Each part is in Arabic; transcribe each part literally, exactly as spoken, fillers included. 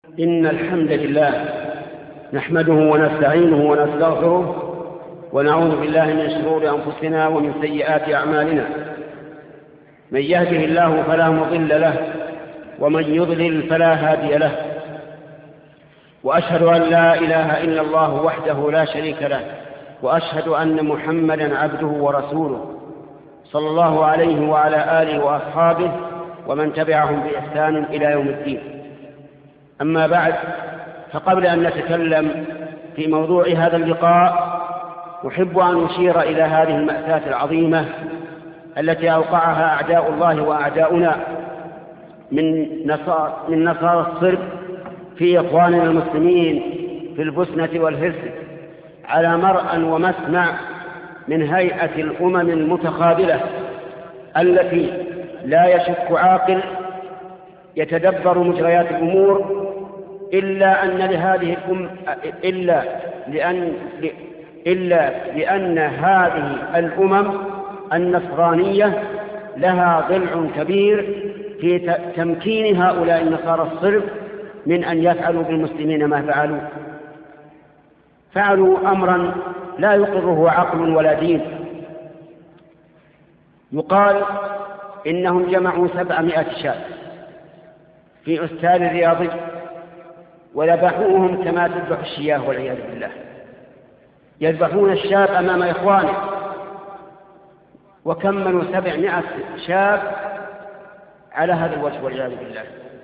إن الحمد لله نحمده ونستعينه ونستغفره ونعوذ بالله من شرور أنفسنا ومن سيئات أعمالنا. من يهده الله فلا مضل له ومن يضلل فلا هادي له، وأشهد أن لا إله إلا الله وحده لا شريك له، وأشهد أن محمدا عبده ورسوله صلى الله عليه وعلى آله وأصحابه ومن تبعهم بإحسان إلى يوم الدين. أما بعد، فقبل أن نتكلم في موضوع هذا اللقاء أحب أن أشير إلى هذه المأساة العظيمة التي أوقعها أعداء الله وأعداؤنا من نصارى من نصارى الصرب في إخواننا المسلمين في البوسنة والهرسك على مرأى ومسمع من هيئة الأمم المتخاذلة التي لا يشك عاقل يتدبر مجريات الأمور إلا أن لهذه الأم إلا لأن إلا لأن هذه الأمم النصرانية لها ضلع كبير في تمكين هؤلاء النصارى الصرف من أن يفعلوا بالمسلمين ما فعلوا. فعلوا أمرا لا يقره عقل ولا دين. يقال إنهم جمعوا سبعمائة شاب في أستاد رياضي وذبحوهم كما تذبح الشياه والعياذ بالله. يذبحون الشاب أمام إخوانه، وكملوا سبعمائة شاب على هذا الوجه والعياذ بالله.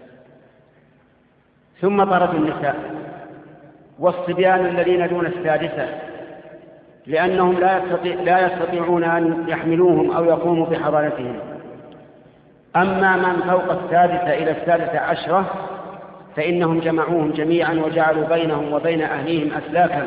ثم طردوا النساء والصبيان الذين دون السادسة لأنهم لا, يستطيع لا يستطيعون أن يحملوهم أو يقوموا بحضانتهم. أما من فوق السادسة إلى السادسة عشرة فإنهم جمعوهم جميعا وجعلوا بينهم وبين أهليهم أسلاكا.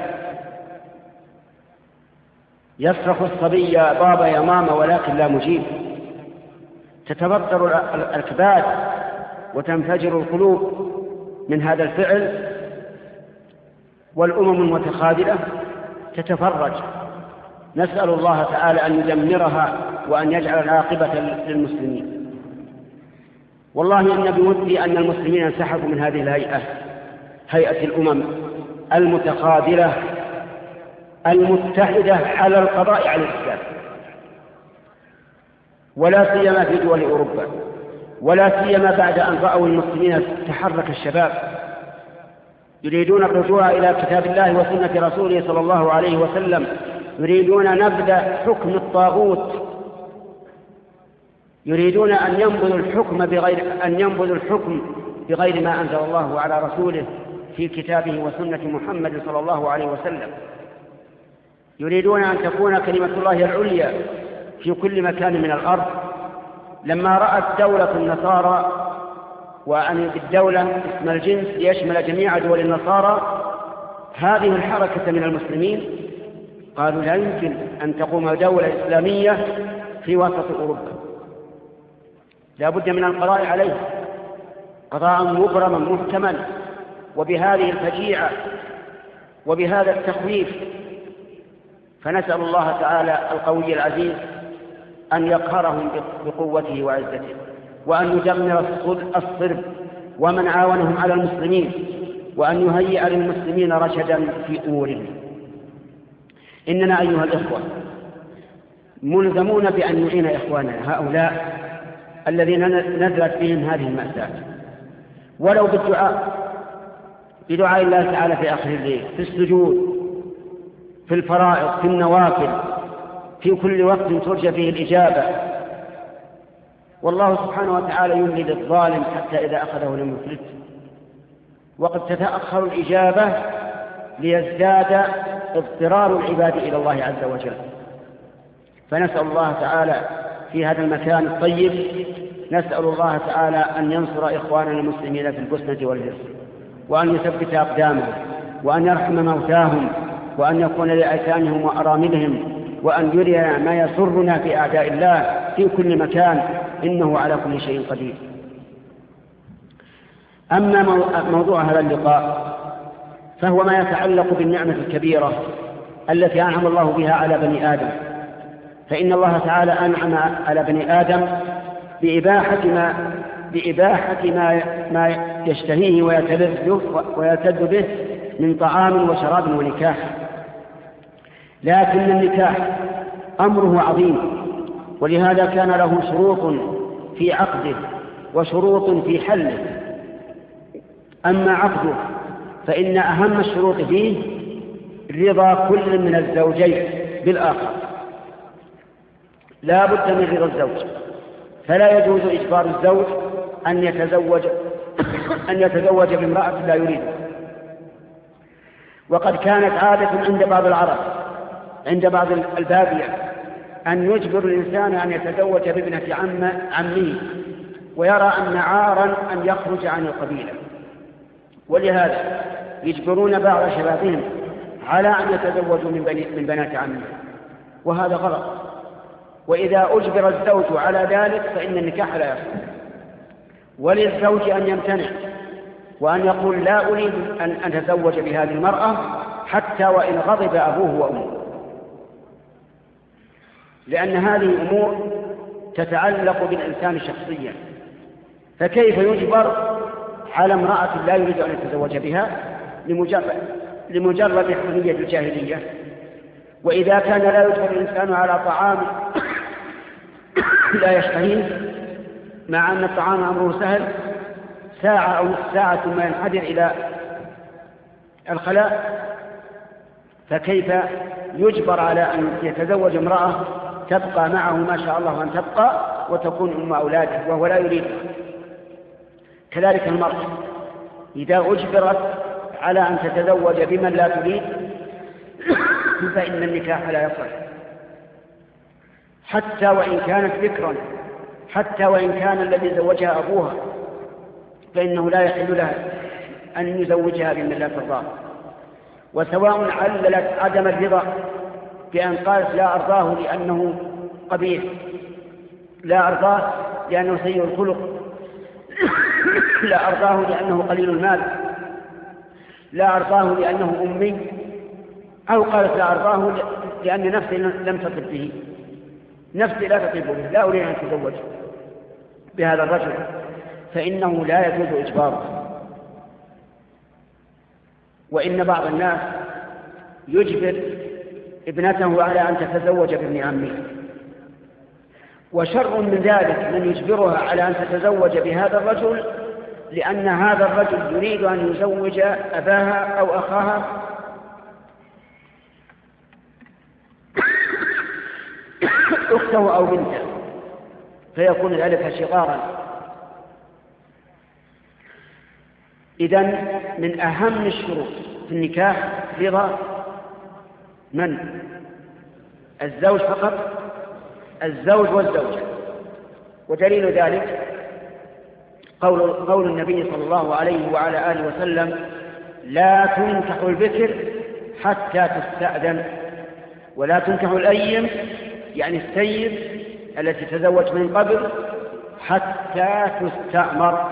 يصرخ الصبي يا بابا يا ماما ولكن لا مجيب. تتبطر الأكباد وتنفجر القلوب من هذا الفعل، والأمم المتخاذلة تتفرج. نسأل الله تعالى أن يدمرها وأن يجعل العاقبة للمسلمين. والله إن بودي أن المسلمين انسحبوا من هذه الهيئة، هيئة الأمم المتخاذلة المتحدة على القضاء على الإسلام، ولا سيما في دول أوروبا، ولا سيما بعد أن رأوا المسلمين تحرك الشباب يريدون الرجوع إلى كتاب الله وسنة رسوله صلى الله عليه وسلم، يريدون نبذ حكم الطاغوت، يريدون أن ينبذوا الحكم بغير أن ينبذوا الحكم بغير ما أنزل الله على رسوله في كتابه وسنة محمد صلى الله عليه وسلم. يريدون أن تكون كلمة الله العليا في كل مكان من الأرض. لما رأت دولة النصارى، وأن الدولة اسم الجنس يشمل جميع دول النصارى، هذه الحركة من المسلمين، قالوا لا يمكن أن تقوم دولة إسلامية في وسط أوروبا، لا بد من القضاء عليه قضاء مبرما محكما. وبهذه الفجيعة وبهذا التخويف فنسأل الله تعالى القوي العزيز أن يقهرهم بقوته وعزته، وأن يدمر الصرب ومن عاونهم على المسلمين، وأن يهيئ للمسلمين رشدا في أمورهم. إننا أيها الإخوة ملزمون بأن نعين إخواننا هؤلاء الذين نزلت بهم هذه المأساة، ولو بالدعاء بدعاء الله تعالى في آخر الليل، في السجود، في الفرائض، في النوافل، في كل وقت ترجى فيه الإجابة. والله سبحانه وتعالى يملي للظالم حتى إذا أخذه لم يفلت، وقد تتأخر الإجابة ليزداد اضطرار العباد إلى الله عز وجل. فنسأل الله تعالى في هذا المكان الطيب، نسأل الله تعالى أن ينصر إخواننا المسلمين في البوسنة والهرسك، وأن يثبت أقدامهم، وأن يرحم موتاهم، وأن يكون لأيتامهم وأراملهم، وأن يرينا ما يسرنا في أعداء الله في كل مكان، إنه على كل شيء قدير. أما موضوع هذا اللقاء فهو ما يتعلق بالنعمة الكبيرة التي أنعم الله بها على بني آدم. فإن الله تعالى أنعم على بني آدم بإباحة ما, بإباحة ما, ما يشتهيه ويعتد به من طعام وشراب ونكاح. لكن النكاح أمره عظيم، ولهذا كان له شروط في عقده وشروط في حله. أما عقده فإن أهم الشروط فيه رضا كل من الزوجين بالآخر، لا بد من رضا الزوج، فلا يجوز إجبار الزوج أن يتزوج أن يتزوج بامرأة لا يريدها. وقد كانت عادة عند بعض العرب عند بعض البادية أن يجبر الإنسان أن يتزوج بابنة عم عمه، ويرى أن عارا أن يخرج عن القبيلة، ولهذا يجبرون بعض شبابهم على أن يتزوجوا من, بني من بنات عمه، وهذا غلط. وإذا أجبر الزوج على ذلك فإن النكاح لا يصح، وللزوج أن يمتنع وأن يقول لا أريد أن أتزوج بهذه المرأة حتى وإن غضب أبوه وأمه، لأن هذه أمور تتعلق بالإنسان شخصيا. فكيف يجبر على امرأة لا يريد أن يتزوج بها لمجرد, لمجرد حمية الجاهلية؟ وإذا كان لا يجبر الإنسان على طعام لا يشتهيه، مع أن الطعام أمره سهل، ساعة أو نصف ساعة ثم ينحدر إلى الخلاء، فكيف يجبر على أن يتزوج امرأة تبقى معه ما شاء الله أن تبقى وتكون أم أولاده وهو لا يريد؟ كذلك المرأة إذا أجبرت على أن تتزوج بمن لا تريد فإن النكاح لا يصح، حتى وإن كانت ذكرا، حتى وإن كان الذي زوجها أبوها، فإنه لا يحل لها أن يزوجها بمن لا ترضاه. وسواء عللت عدم الرضا بأن قالت لا أرضاه لأنه قبيح، لا أرضاه لأنه سيء الخلق، لا أرضاه لأنه قليل المال، لا أرضاه لأنه أمي، أو قالت لا أرضاه لأن نفسي لم تطب به، نفسي لا تطب به، لا أريد أن أتزوج بهذا الرجل، فإنه لا يجوز إجباره. وإن بعض الناس يجبر ابنته على أن تتزوج بابن عمه، وشر من ذلك من يجبرها على أن تتزوج بهذا الرجل لأن هذا الرجل يريد أن يزوج أباها أو أخاها أخته أو بنته، فيكون ذلك شغارا. إذن من أهم الشروط في النكاح رضا من؟ الزوج فقط، الزوج والزوجة. ودليل ذلك قول, قول النبي صلى الله عليه وعلى آله وسلم: لا تنكح البكر حتى تستأذن، ولا تنكح الأيم يعني السيد التي تزوج من قبل حتى تستأمر.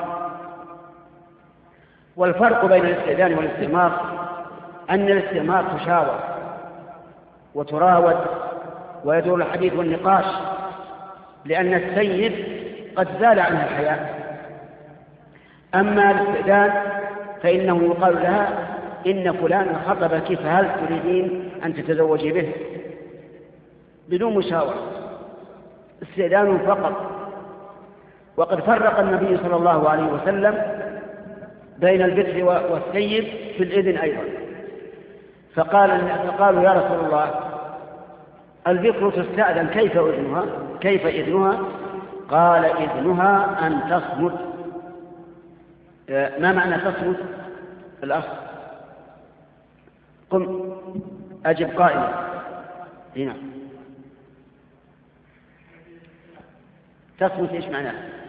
والفرق بين الاستئذان والاستئمار أن الاستئمار تشاور وتراود ويدور الحديث والنقاش، لأن السيد قد زال عنها الحياء. أما الاستئذان فإنه يقال لها: إن فلان خطبك فهل تريدين أن تتزوجي به؟ بدون مشاورة، استئذان فقط. وقد فرق النبي صلى الله عليه وسلم بين البكر والسيد في الإذن أيضا، فقال فقالوا: يا رسول الله، البكر تستأذن، كيف إذنها؟ كيف إذنها؟ قال: إذنها أن تصمت. ما معنى تصمت؟ الأخ قم أجب قائلا. هنا تصمت إيش معناه؟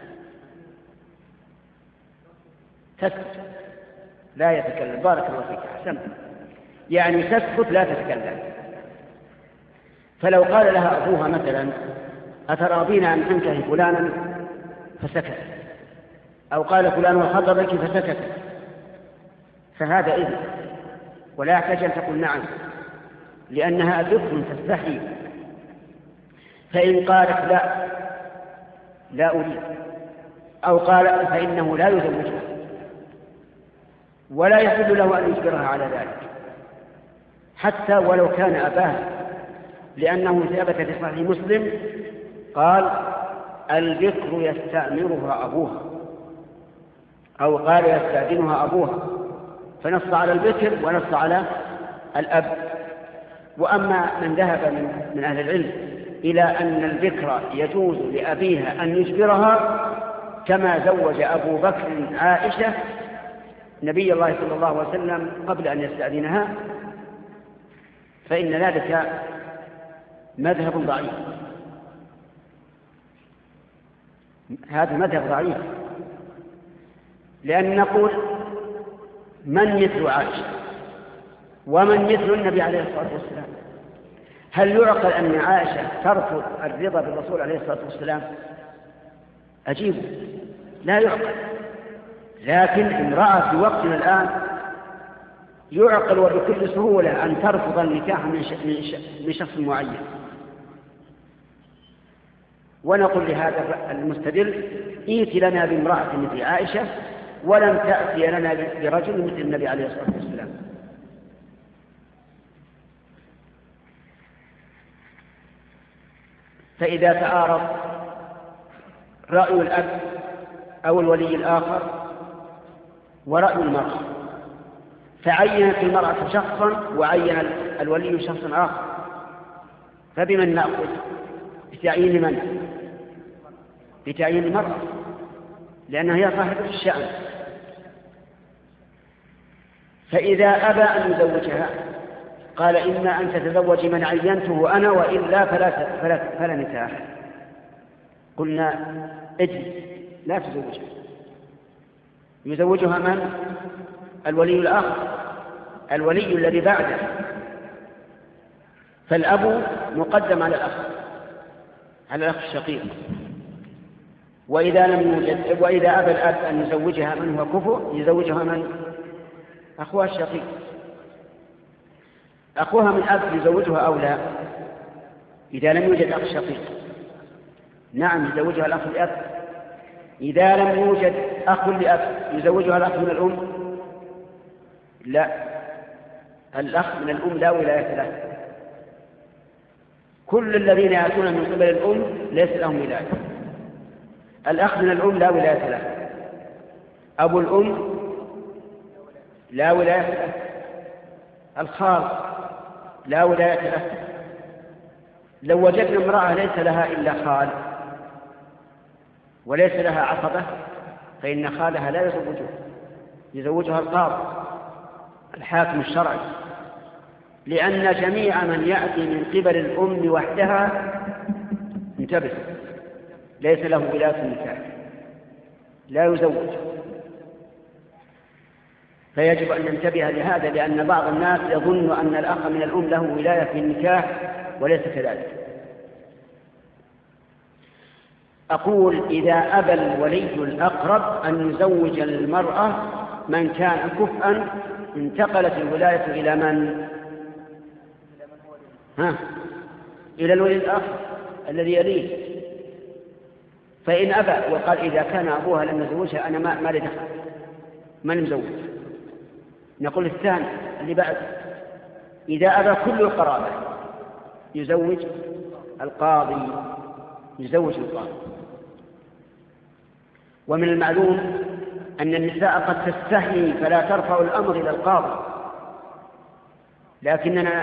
تسكت لا يتكلم. بارك الله فيك، أحسنت. يعني تسكت لا تتكلم. فلو قال لها أبوها مثلا: أتراضين أن تنكحي فلانا؟ فسكت، أو قال فلان خطبك فسكت، فهذا إذن، ولا يحتاج أن تقول نعم، لأنها ذكر تستحي. فإن قالت لا لا أريد، أو قال فإنه لا يزوجها، ولا يحل له أن يجبرها على ذلك حتى ولو كان أباها، لأنه ثبت في صحيح مسلم قال البكر يستأمرها أبوها، أو قال يستأذنها أبوها، فنص على البكر ونص على الأب. وأما من ذهب من أهل العلم إلى أن البكر يجوز لأبيها أن يجبرها كما زوج أبو بكر عائشة نبي الله صلى الله عليه وسلم قبل أن يستأذنها، فإن ذلك مذهب ضعيف. هذا مذهب ضعيف، لأن نقول من مثل عائشة ومن مثل النبي عليه الصلاة والسلام؟ هل يعقل أن عائشة ترفض الرضا بالرسول عليه الصلاة والسلام؟ أجيب لا يعقل. لكن امرأة في وقتنا الآن يعقل وبكل سهولة أن ترفض النكاح من شخص معين. ونقول لهذا المستدل ائت لنا بامرأة مثل عائشة ولم تأتي لنا برجل مثل النبي عليه الصلاة والسلام. فإذا تعارض رأي الأب أو الولي الآخر ورأي المرأة، فعينت المرأة شخصا وعين الولي شخصا آخر، فبمن نأخذ؟ بتعيين من؟ بتعيين المرأة، لأنها هي صاحبة الشأن. فإذا أبى أن يزوجها قال إما أن تتزوج من عينته أنا وإلا فلا, فلا, فلا نكاح. قلنا اجلس لا تزوجها. يزوجها من؟ الولي الآخر، الولي الذي بعده. فالأب مقدم على الأخ، على الأخ الشقيق. وإذا لم يوجد، وإذا أبى الأب أن يزوجها من هو كفء يزوجها من؟ أخوها الشقيق. أخوها من أب يزوجها أو لا؟ إذا لم يوجد أخ شقيق نعم يزوجها الأخ الأب. إذا لم يوجد أخ لأب يزوجها الأخ من الأم؟ لا، الأخ من الأم لا ولاية له. كل الذين يأتون من قبل الأم ليس لهم ولاية. الأخ من الأم لا ولاية له، أبو الأم لا ولاية له، الخال لا ولاية له. لو وجدنا امرأة ليس لها إلا خال وليس لها عصبة فإن خالها لا يزوجها، يزوجها القاضي الحاكم الشرعي، لأن جميع من يأتي من قبل الأم وحدها انتبه ليس له ولاية النكاح، لا يزوج. فيجب أن ننتبه لهذا، لأن بعض الناس يظن أن الأخ من الأم له ولاية في النكاح وليس كذلك. أقول إذا أبى الولي الأقرب أن يزوج المرأة من كان كفءا انتقلت الولاية إلى من؟ ها؟ إلى الولي الآخر الذي يليه. فإن أبى وقال إذا كان أبوها لم يزوجها أنا ما لي دخل، من مزوج؟ نقول الثاني اللي بعد إذا أبى كل القرابة يزوج القاضي، يزوج القاضي. ومن المعلوم أن النساء قد تستحي فلا ترفع الأمر إلى القاضي، لكننا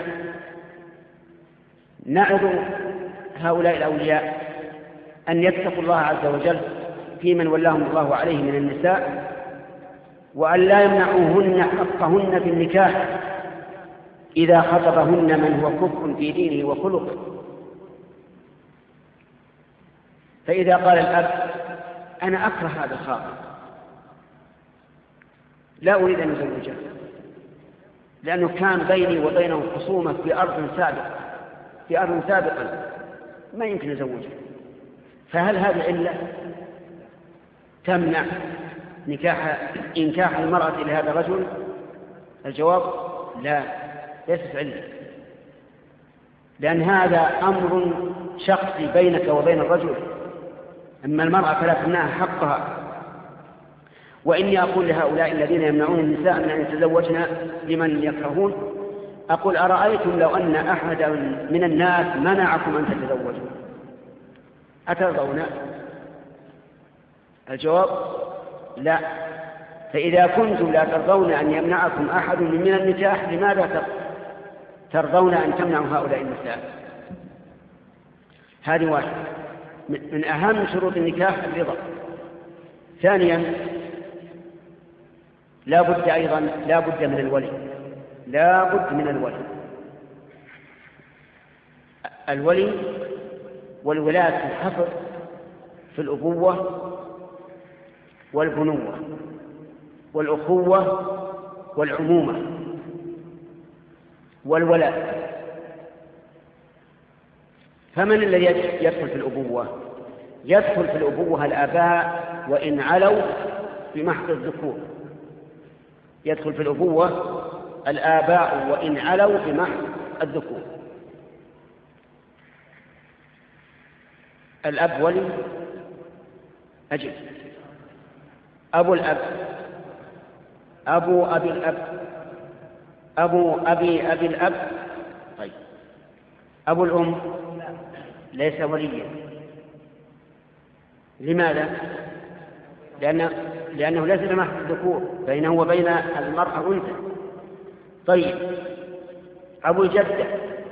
نعظ هؤلاء الأولياء أن يتقوا الله عز وجل في من ولاهم الله عليه من النساء، وأن لا يمنعوهن حقهن في النكاح إذا خطبهن من هو كفء في دينه وخلقه. فإذا قال الأب أنا أكره هذا الخاطب لا أريد أن أزوجه لأنه كان بيني وبينه خصومة في أرض سابقة في أرض سابقا ما يمكن أزوجه، فهل هذه علة تمنع نكاح إنكاح المرأة إلى هذا الرجل؟ الجواب لا، ليست علة، لأن هذا أمر شخصي بينك وبين الرجل. أما المرأة فلا تمنعها حقها. وإني أقول لهؤلاء الذين يمنعون النساء من أن يتزوجن لمن يكرهون، أقول أرأيتم لو أن أحدا من الناس منعكم أن تتزوجوا أترضون؟ الجواب لا. فإذا كنتم لا ترضون أن يمنعكم أحد من النكاح لماذا ترضون أن تمنعوا هؤلاء النساء؟ هذه واحدة من أهم شروط النكاح الرضا. ثانيا لا بد أيضا لا بد من الولي، لا بد من الولي. الولي والولاة تنحصر في الأبوة والبنوة والأخوة والعمومة والولاء. فمن الذي يدخل في الأبوة؟ يدخل في الأبوة الآباء وإن علوا بمحض الذكور. يدخل في الأبوة الآباء وإن علوا بمحض الذكور. الأب ولي أجل، أبو الأب، أبو أبي الأب، أبو أبي أبي الأب. طيب أبو الأم ليس وليا. لماذا؟ لأنه, لأنه ليس بمحض الذكور، بينه وبين المرأة أنثى. طيب أبو الجدة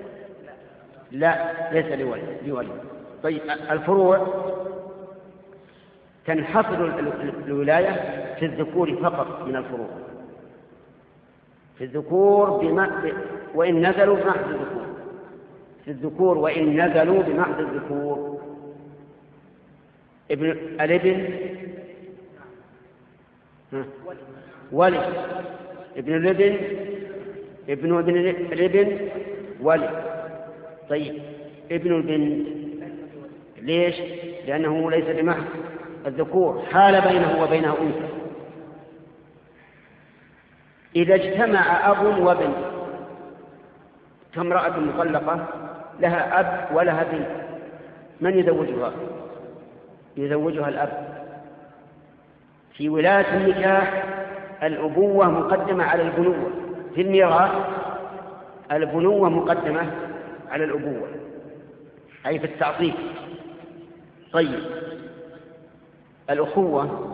لا ليس لولي. طيب الفروع تنحصر الولاية في الذكور فقط من الفروع، في الذكور بمحض وإن نزلوا بمحض الذكور، في الذكور وإن نزلوا بمحض الذكور. ابن الابن ولي، ابن الابن ابن ابن الابن ولي. طيب ابن البنت ليش؟ لأنه ليس بمحض الذكور، حال بينه وبينه أنثى. إذا اجتمع أب وبنت كامرأة مطلقة لها أب ولها بنت، من يزوجها؟ يزوجها الأب. في ولاية النكاح الأبوة مقدمة على البنوة، في الميراث البنوة مقدمة على الأبوة، أي في التعصيب. طيب الأخوة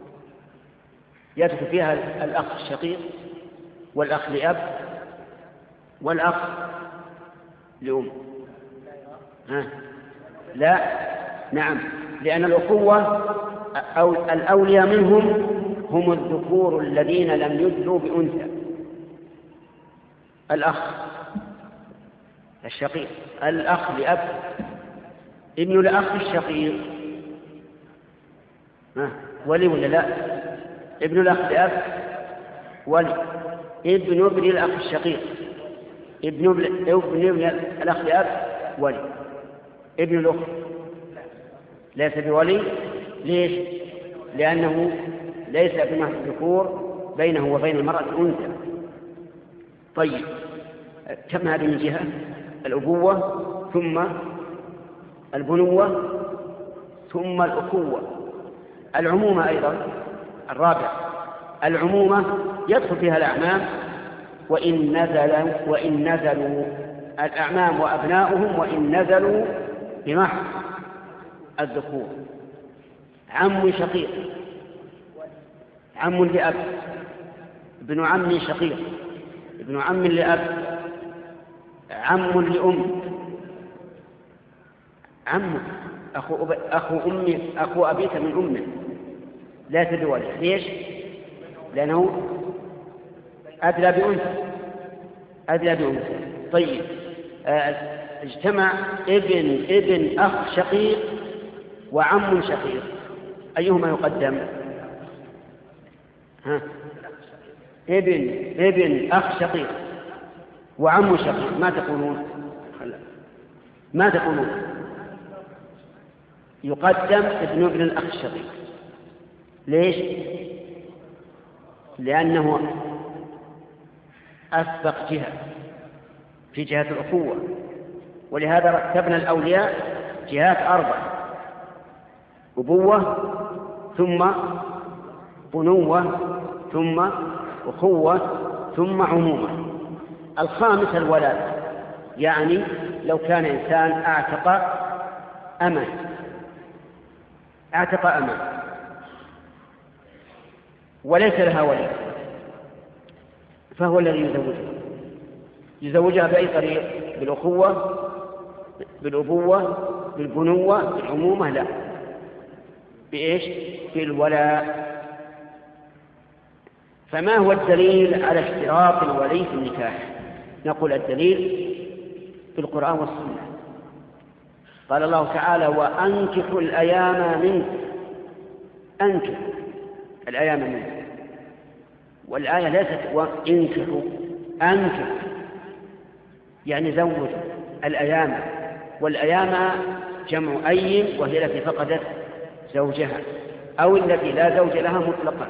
يدخل فيها الأخ الشقيق والأخ لأب والأخ لأم. ها؟ لا، نعم، لأن الأخوة أو الأولياء منهم هم الذكور الذين لم يدلوا بأنثى. الأخ الشقيق، الأخ لأب، ابن الأخ الشقيق ها ولي ولا لا؟ ابن الأخ لأب ولي، ابن ابن الأخ الشقيق، ابن ابن ابن الأخ لأب ولي، ابن الأخت ليس بولي. ليش؟ لأنه ليس بمحض الذكور، بينه وبين المرأة أنثى. طيب كم هذه من جهة؟ الأبوة ثم البنوة ثم الأخوة. العمومة أيضا الرابع، العمومة يدخل فيها الأعمام وإن نزلوا وإن نزلوا الأعمام وأبناؤهم وإن نزلوا بمحض الذكور. عم شقيق، عم لأب، ابن عم شقيق، ابن عم لأب، عم لأم، عم أخو, أب... أخو أمي أخو أبيك من أمه لا تدولي. ليش؟ لأنه أدلى بأنثى، أدلى بأنثى. طيب آه، اجتمع ابن ابن أخ شقيق وعم شقيق، أيهما يقدم؟ ها؟ ابن ابن أخ شقيق وعم شقيق، ما تقولون؟ ما تقولون؟ يقدم ابن ابن الأخ الشقيق. ليش؟ لأنه أسبق جهة في جهة الأخوة، ولهذا رتبنا الأولياء جهات أربع: أبوة ثم بنوة ثم أخوة ثم عمومة. الخامس الولاء، يعني لو كان إنسان اعتق أمة اعتق أمة وليس لها ولي، فهو الذي يزوجها. يزوجها بأي طريق؟ بالأخوة، بالأبوة، بالبنوة، بالعمومة؟ لا، بإيش؟ بالولاء. فما هو الدليل على اشتراط الولي في النكاح؟ نقول الدليل في القرآن والسنة. قال الله تعالى: وأنكحوا الأيام منكم. أنكحوا الأيام منكم، والآية ليست وانكحوا، أنكحوا يعني زوجوا الأيام، والأيام جمع أيم وهي التي فقدت زوجها أو التي لا زوج لها مطلقا.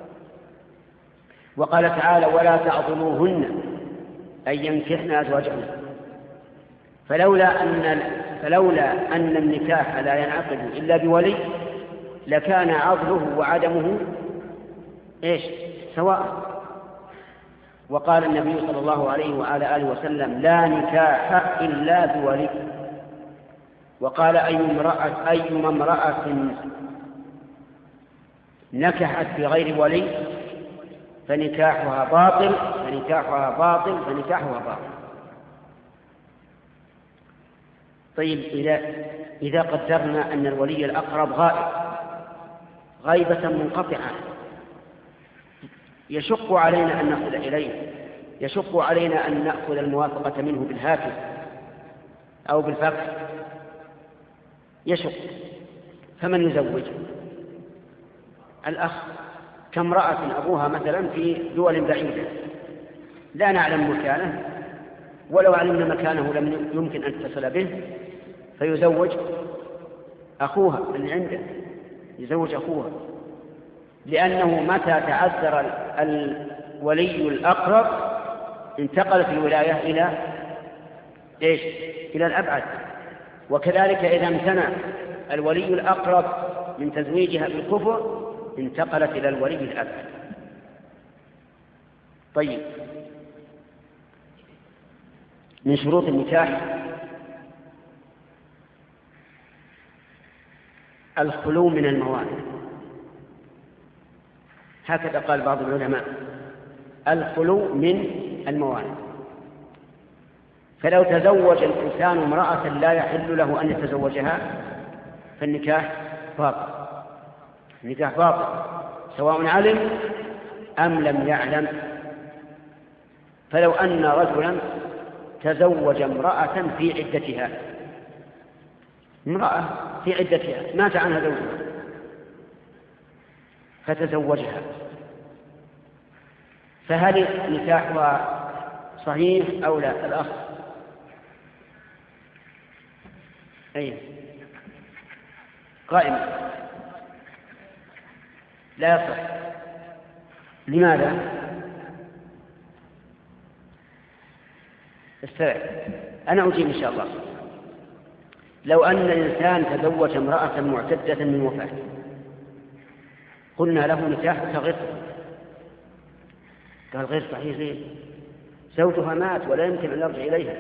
وقال تعالى: ولا تعضلوهن أن ينكحن أزواجهن. فلولا أن فلولا أن النكاح لا ينعقد إلا بولي لكان عضله وعدمه إيش؟ سواء. وقال النبي صلى الله عليه وعلى آله وسلم: لا نكاح إلا بولي. وقال: أي امرأة أيما امرأة نكحت بغير ولي فنكاحها باطل فنكاحها باطل فنكاحها باطل. طيب، إذا إذا قدرنا أن الولي الأقرب غائب غيبة منقطعة، يشق علينا أن نصل إليه، يشق علينا أن نأخذ الموافقة منه بالهاتف أو بالفاكس، يشق. فمن يزوج؟ الأخ. كامرأة أبوها مثلا في دول بعيدة لا نعلم مكانه، ولو علمنا مكانه لم يمكن أن تتصل به، فيزوج أخوها اللي عنده، يزوج أخوها، لأنه متى تعذر الولي الأقرب انتقلت الولاية إلى إيش؟ إلى الأبعد. وكذلك إذا امتنع الولي الأقرب من تزويجها بالكفر انتقلت إلى الولي الأبعد. طيب، من شروط النكاح الخلو من الموانع. هكذا قال بعض العلماء: الخلو من الموانع. فلو تزوج الإنسان امرأة لا يحل له أن يتزوجها فالنكاح باطل، النكاح باطل سواء علم أم لم يعلم. فلو أن رجلا تزوج امرأة في عدتها، امرأة في عدتها مات عنها زوجها فتزوجها، فهل نكاحها صحيح أو لا؟ الأخ أي قائم لا يصح. لماذا؟ استرع، أنا أجيب إن شاء الله. لو أن الإنسان تزوج امرأة معتدة من وفاته قلنا له نكاح كغير، قال غير صحيح ليه؟ زوجها مات ولا يمكن أن يرجع إليها،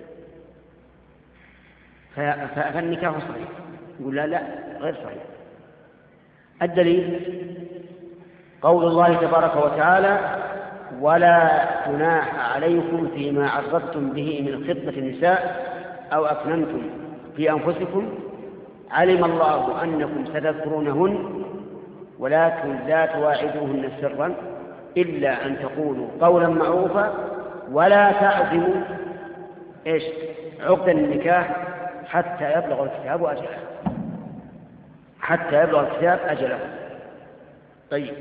فالنكاح صحيح. يقول لا لا غير صحيح. الدليل قول الله تبارك وتعالى: ولا جناح عليكم فيما عرضتم به من خطبة النساء أو أكننتم في أنفسكم علم الله أنكم ستذكرونهن ولكن لا تواعدوهن سرا إلا أن تقولوا قولا معروفا ولا تعزموا إيش عقد النكاح حتى يبلغ الكتاب أجله، حتى يبلغ الكتاب أجله. طيب،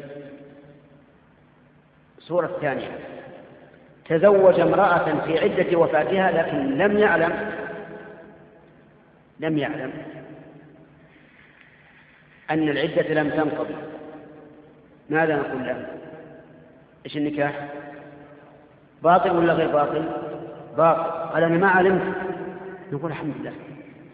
الصورة الثانية: تزوج امرأة في عدة وفاتها لكن لم يعلم لم يعلم أن العدة لم تنقضي، ماذا نقول له؟ إيش النكاح؟ باطل ولا غير باطل؟ باطل. قال أنا ما علمت، نقول الحمد لله،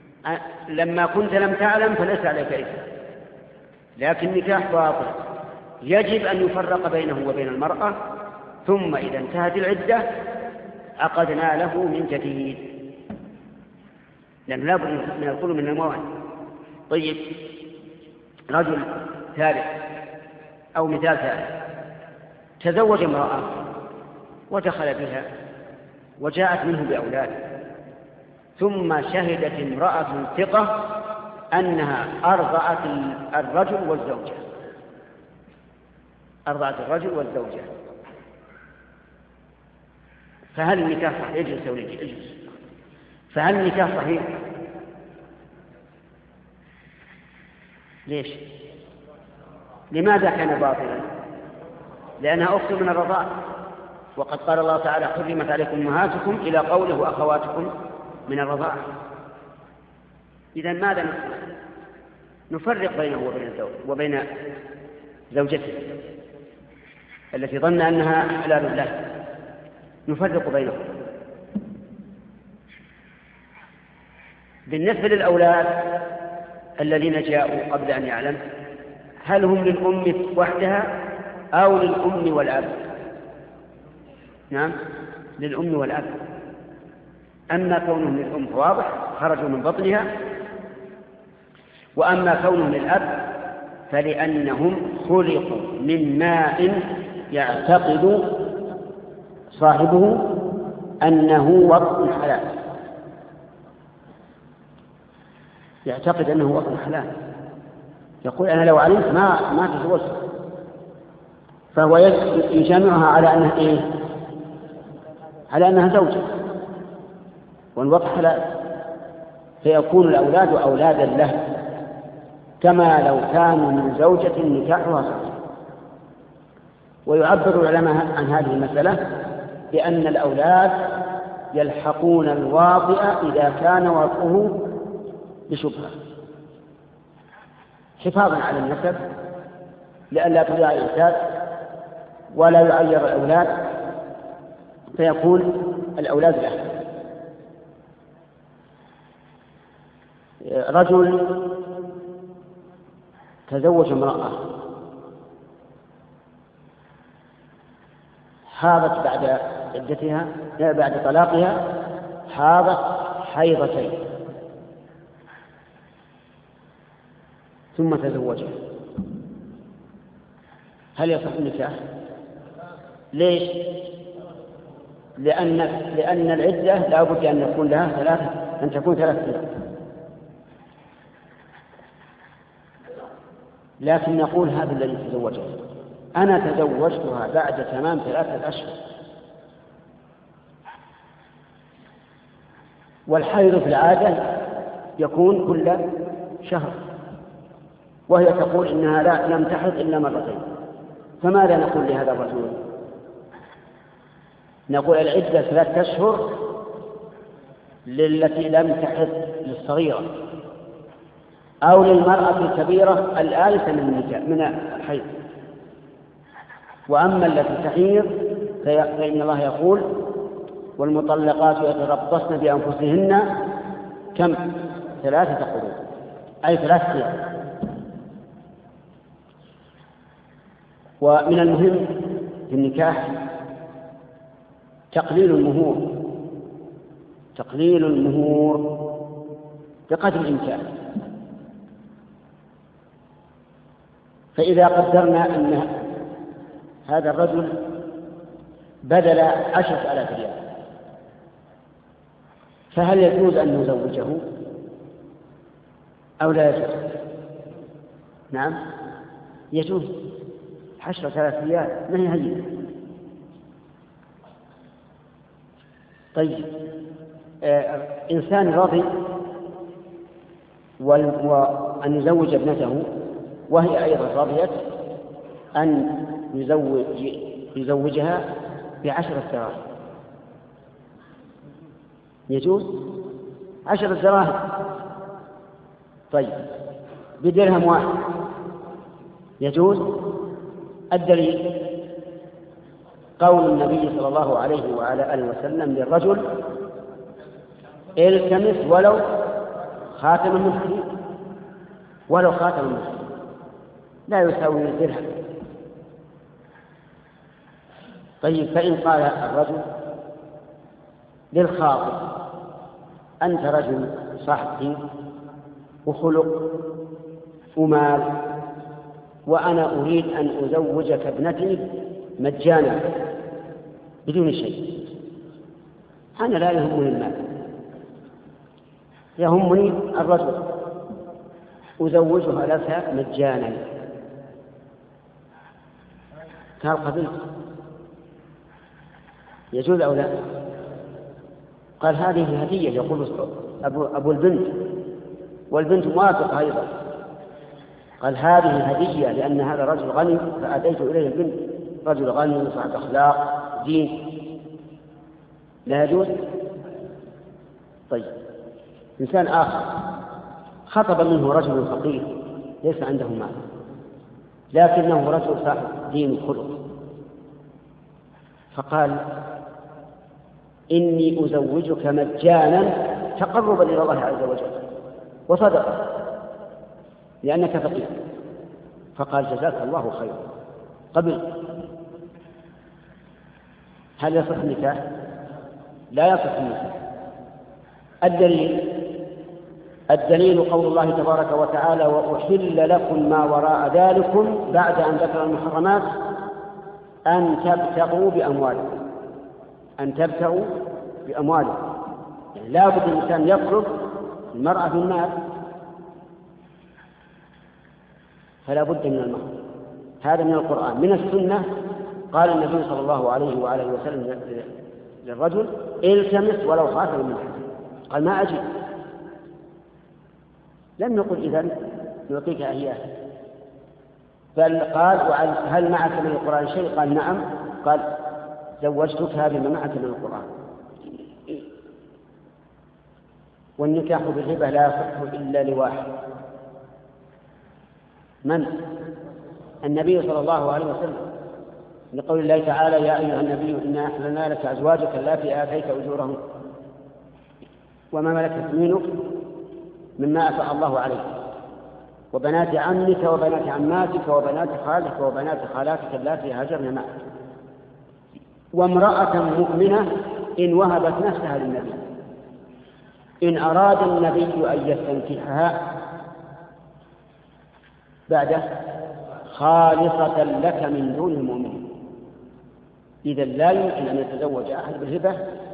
لما كنت لم تعلم فليس عليك إثم، لكن النكاح باطل. يجب أن يفرق بينه وبين المرأة، ثم إذا انتهت العدة عقدنا له من جديد، لأن لا بد من الخلو من الموانع. طيب، رجل ثالث أو مثال ثالث تزوج امرأة ودخل بها وجاءت منه بأولاد، ثم شهدت امرأة ثقة أنها أرضعت الرجل والزوجة، أرضعت الرجل والزوجة، فهل النكاح صحيح؟ اجلس يا ولدي اجلس. فهل النكاح صحيح؟ ليش؟ لماذا كان باطلا؟ لأنها أخت من الرضاع، وقد قال الله تعالى حرمت عليكم أمهاتكم إلى قوله وأخواتكم من الرضاعة. إذن ماذا نفعل؟ نفرق بينه وبين الزوج وبين زوجته التي ظن أنها حلال له، نفرق بينهم. بالنسبة للأولاد الذين جاءوا قبل أن يعلم، هل هم للأم وحدها أو للأم والأب؟ نعم، للأم والأب. أما كونهم للأم واضح، خرجوا من بطنها، وأما كونهم للأب فلأنهم خلقوا من ماء يعتقد صاحبه أنه وطن حلال، يعتقد أنه وطن حلال، يقول أنا لو علمت ما ما تزوجت، فهو يجامعها على أنها إيه؟ على أنها زوجة والوطن حلال، فيكون الأولاد أولادا له كما لو كانوا من زوجة نكاحها صحيح. ويعبر العلماء عن هذه المسألة بأن الأولاد يلحقون الواطئ إذا كان وطئه بشبهة، حفاظا على النسب لئلا تضيع الإنساب ولا يعير الأولاد، فيكون الأولاد له. رجل تزوج امرأة حاضت بعد عدتها بعد طلاقها، حاضت حيضتين ثم تزوجها، هل يصح النكاح؟ ليش؟ لأن لأن العدة لا بد أن يكون لها ثلاثة أن تكون ثلاثة سنين، لكن نقول هذا الذي تزوجها أنا تزوجتها بعد تمام ثلاثة أشهر، والحيض في العادة يكون كل شهر، وهي تقول إنها لا لم تحض إلا مرتين، فماذا نقول لهذا الرجل؟ نقول العدة ثلاثة أشهر للتي لم تحض للصغيرة، أو للمرأة الكبيرة الآيسة من الحيض. وأما التي تحيض فإن الله يقول والمطلقات يتربصن بأنفسهن كم؟ ثلاثة قروء، أي ثلاثة سنين. ومن المهم في النكاح تقليل المهور، تقليل المهور بقدر الإمكان. فإذا قدرنا أن هذا الرجل بذل عشرة آلاف ريال، فهل يجوز أن نزوجه أو لا يجوز؟ نعم يجوز، عشرة آلاف ريال ما هي هينة. طيب، آه إنسان رضي وأن يزوج ابنته وهي أيضا رضيت أن يزوج يزوجها بعشرة دراهم، يجوز؟ عشرة دراهم. طيب، بدرهم واحد يجوز؟ الدليل قول النبي صلى الله عليه وعلى آله وسلم للرجل التمس ولو خاتما من حديد، ولو خاتما من حديد لا يساوي درهم، طيب فإن قال الرجل للخاطب أنت رجل صاحب دين وخلق ومال، وأنا أريد أن أزوجك ابنتي مجانا بدون شيء، أنا لا يهمني المال، يهمني الرجل، أزوجها لك مجانا، قال قبلت، يجوز أو لا؟ قال هذه هدية، يقول أبو, أبو البنت، والبنت موافقة أيضا، قال هذه هدية لأن هذا رجل غني فأتيت إليه البنت، رجل غني وصاحب أخلاق دين، لا يجوز؟ طيب إنسان آخر خطب منه رجل فقير ليس عنده مال، لكنه رجل صاحب دين وخلق، فقال إني أزوجك مجانا تقربا إلى الله عز وجل، وصدق لأنك فقير، فقال جزاك الله خيرا، قبل. هل يصح النكاح؟ لا يصح النكاح. الدليل الدليل قول الله تبارك وتعالى وأحل لكم ما وراء ذلكم بعد أن ذكر المحرمات أن تبتغوا بأموالكم، أن تبتغوا بأموالكم، يعني لا بد الإنسان يطلب المرأة بالمال، فلا بد من المهر. هذا من القرآن. من السنة قال النبي صلى الله عليه وآله وسلم للرجل التمس ولو خاتما من حديد، قال ما أجد، لم نقل إذن نعطيك إياه، بل قال هل معك من القرآن شيء؟ قال نعم، قال زوجتك بما معك من القرآن. والنكاح بالهبة لا يصح إلا لواحد، من؟ النبي صلى الله عليه وسلم، لقول الله تعالى يا أيها النبي إنا أحللنا لك أزواجك اللاتي آتيت أجورهن وما ملكت يمينك مما أفاء الله عليك وبنات عمك وبنات عماتك وبنات خالك وبنات خالاتك اللاتي هاجرن معك وامرأة مؤمنة إن وهبت نفسها للنبي إن أراد النبي أن يستنكحها بعده خالصة لك من دون المؤمنين. إذا لا يمكن أن يتزوج أحد بالهبة.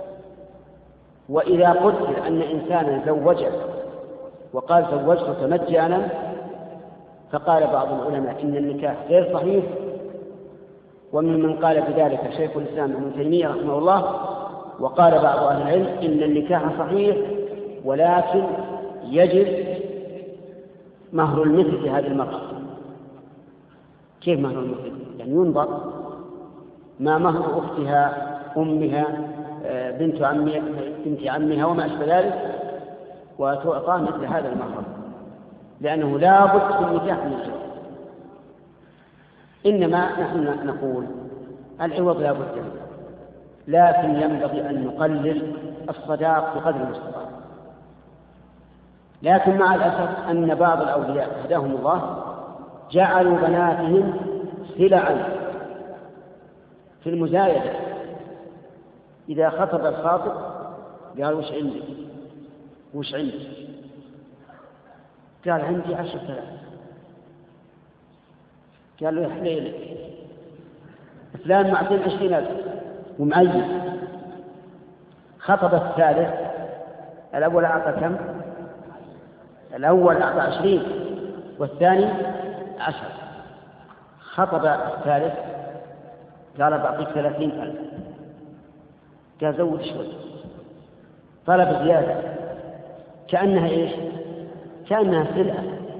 وإذا قدر أن إنسانا زوجه وقال زوجتك مجانا، فقال بعض العلماء إن النكاح غير صحيح، ومن من قال بذلك شيخ الإسلام ابن تيمية رحمه الله، وقال بعض أهل العلم إن النكاح صحيح ولكن يجب مهر المثل في هذه المرأة. كيف مهر المثل؟ يعني ينظر ما مهر أختها أمها بنت عمها بنت عمها وما أشبه ذلك، وتعطى مثل هذا المهر، لأنه لا بد في النكاح من العوض. إنما نحن نقول العوض لا بد منه، لكن ينبغي أن نقلل الصداق بقدر المستطاع. لكن مع الأسف أن بعض الأولياء هداهم الله جعلوا بناتهم سلعا في المزايدة. إذا خطب الخاطب قال وش عندي وش عندي قال عندي عشر ثلاث، قال له يا حليل فلان معطين عشرين ألف ومعين. خطب الثالث، الأول أعطى كم؟ الأول أعطى عشرين والثاني عشر. خطب الثالث قال بعطيك ثلاثين ألف، قال زود شوي، طلب زيادة، كأنها إيش؟ كأنها سلعة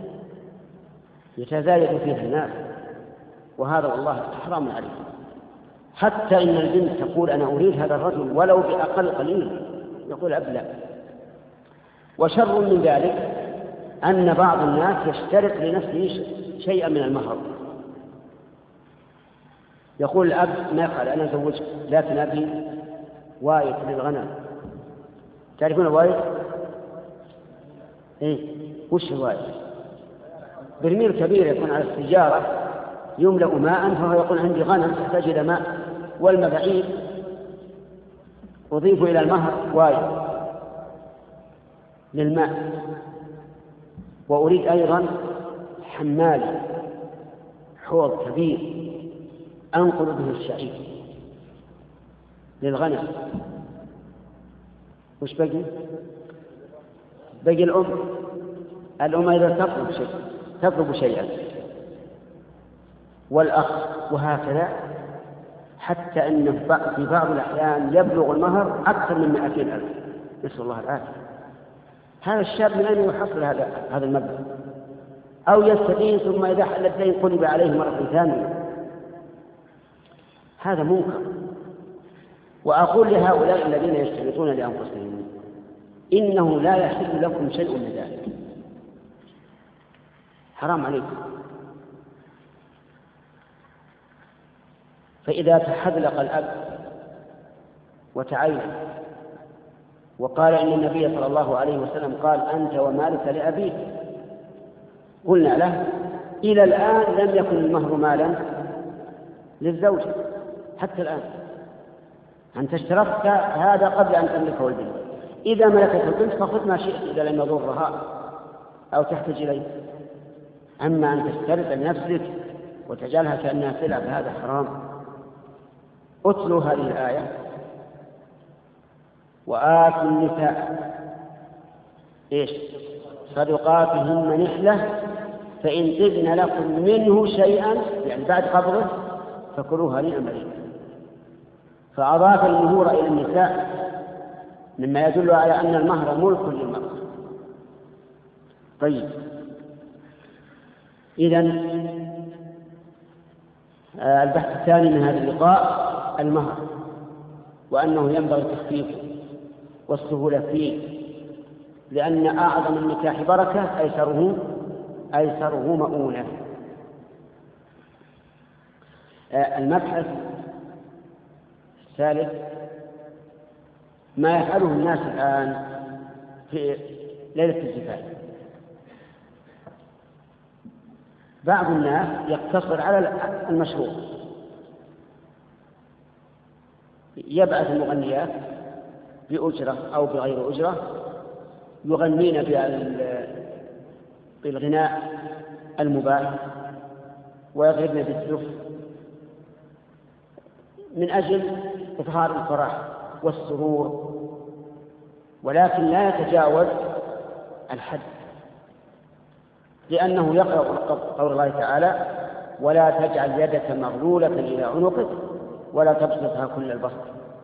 يتزايد فيها الناس، وهذا والله حرام عليه. حتى إن البنت تقول أنا أريد هذا الرجل ولو بأقل قليل، يقول أبلى. وشر من ذلك أن بعض الناس يشترط لنفسه شيئا من المهر، يقول الأب ما يفعل أنا زوجك لكن أبي وايد للغنم. تعرفون الوايد؟ إيه وش الوايد؟ برميل كبير يكون على السجارة يملأ ماء، فهو يقول عندي غنم تحتاج إلى ماء والمبعيد أضيف إلى المهر وايد للماء، وأريد أيضا حمال حوض كبير أنقل به الشعير للغنم. وش بقي؟ بقي الأم. الأم إذا تطلب شيء تطلب شيئا، والأخ، وهكذا، حتى أن في بعض الأحيان يبلغ المهر أكثر من مئتين ألف، نسأل الله العافية. هذا الشاب من أين يحصل هذا هذا المبلغ؟ أو يستدين ثم إذا حل الدين قلب عليه مرة ثانية. هذا منكر. وأقول لهؤلاء الذين يشترطون لأنفسهم إنه لا يحل لكم شيء من ذلك، حرام عليكم. فإذا تحذلق الأب وتعين وقال إن النبي صلى الله عليه وسلم قال أنت ومالك لأبيك، قلنا له إلى الآن لم يكن المهر مالا للزوجة حتى الآن، أنت اشترطت هذا قبل أن تملكه البنت. إذا ملكته البنت فخذ ما شئت إذا لم يضرها أو تحتاج إليه. أما أن تشترط لنفسك وتجعلها كأنها سلعة فهذا حرام. اتلوا هذه الآية: وآتوا النساء إيش صدقاتهن نحلة فإن طبن لكم منه شيئا، يعني بعد قبضه، فكلوه هنيئا مريئا. فأضاف المهور إلى النساء مما يدل على أن المهر ملك للمرأة. طيب، إذن البحث الثاني من هذا اللقاء المهر، وأنه ينبغي تخفيفه والسهولة فيه، لأن أعظم النكاح بركة أيسره أيسره مؤونة. المبحث الثالث ما يفعله الناس الآن في ليلة الزفاف. بعض الناس يقتصر على المشروع، يبعث المغنيات بأجرة أو بغير أجرة يغنين بالغناء المباح ويضربن بالزف من أجل إظهار الفرح والسرور، ولكن لا يتجاوز الحد، لأنه يقرأ قول الله تعالى: ولا تجعل يدك مغلولة إلى عنقك ولا تبسطها كل البسط.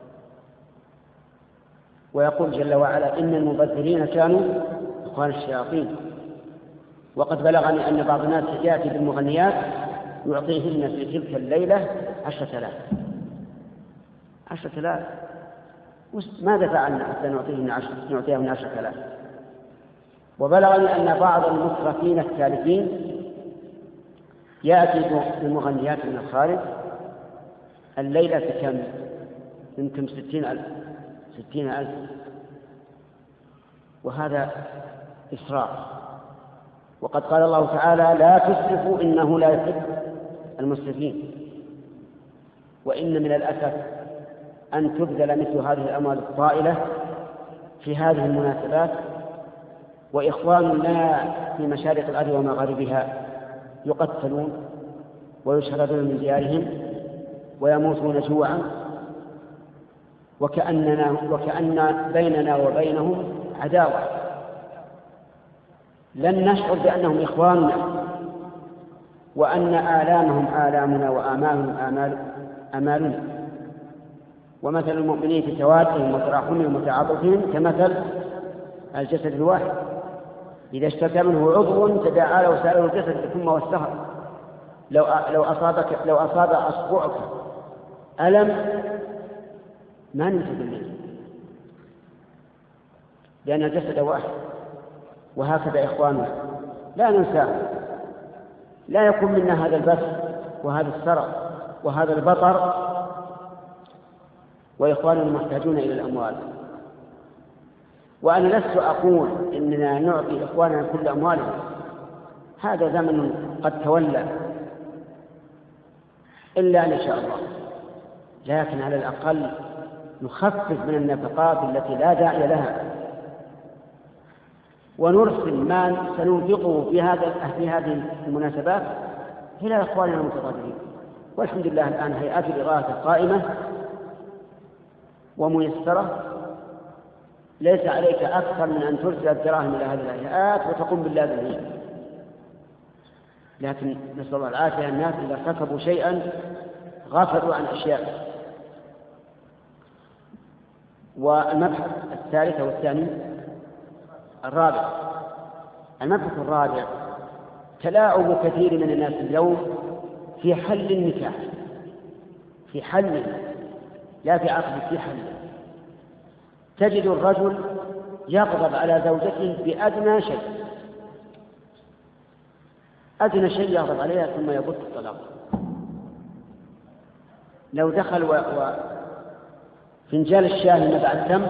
ويقول جل وعلا: إن المبذرين كانوا إخوان الشياطين. وقد بلغني أن بعض الناس يأتي بالمغنيات يعطيهن في تلك الليلة عشرة آلاف عشرة آلاف ماذا فعلنا حتى نعطيهن عشرة نعطيهن عشرة آلاف؟ وبلغني أن بعض المسرفين الثالثين يأتي بالمغنيات من الخارج الليلة كم؟ يمكن ستين ألف ستين ألف وهذا إسراف. وقد قال الله تعالى: لا تسرفوا إنه لا يحب المسرفين. وإن من الأسف أن تبذل مثل هذه الأموال الطائلة في هذه المناسبات، وإخوان لنا في مشارق الأرض ومغاربها يقتلون ويشردون من ديارهم ويموتون جوعا، وكأننا وكأن بيننا وبينهم عداوة، لن نشعر بأنهم إخواننا وأن آلامهم آلامنا وآمالهم آمال آمالنا. ومثل المؤمنين في توادهم وتراحمهم وتعاطفهم كمثل الجسد الواحد إذا اشتكى منه عضو تداعى له سائر الجسد ثم والسهر. لو لو أصابك لو أصاب أصبعك ألم ما نمت بالليل، لأن الجسد واحد. وهكذا إخواننا لا ننساه، لا يكون منا هذا البث وهذا السرق وهذا البطر، وإخواننا محتاجون إلى الأموال. وأنا لست أقول إننا نعطي إخواننا كل أموالهم، هذا زمن قد تولى، إلا أن شاء الله. لكن على الأقل نخفف من النفقات التي لا داعي لها، ونرسل ما سننفقه في هذا في هذه المناسبات إلى إخواننا المتضررين. والحمد لله الآن هيئات الإغاثة قائمة وميسرة، ليس عليك أكثر من أن ترسل الدراهم إلى هذه الهيئات وتقوم باللازم. لكن نسأل الله العافية، الناس إذا ارتكبوا شيئا غفلوا عن أشياء. والمبحث الثالث والثاني الرابع المبحث الرابع تلاعب كثير من الناس اليوم في حل النكاح، في حل لا في عقد، في حل. تجد الرجل يغضب على زوجته بأدنى شيء، أدنى شيء يغضب عليها ثم يبث الطلاق. لو دخل و... و... فنجال الشاي مع الدم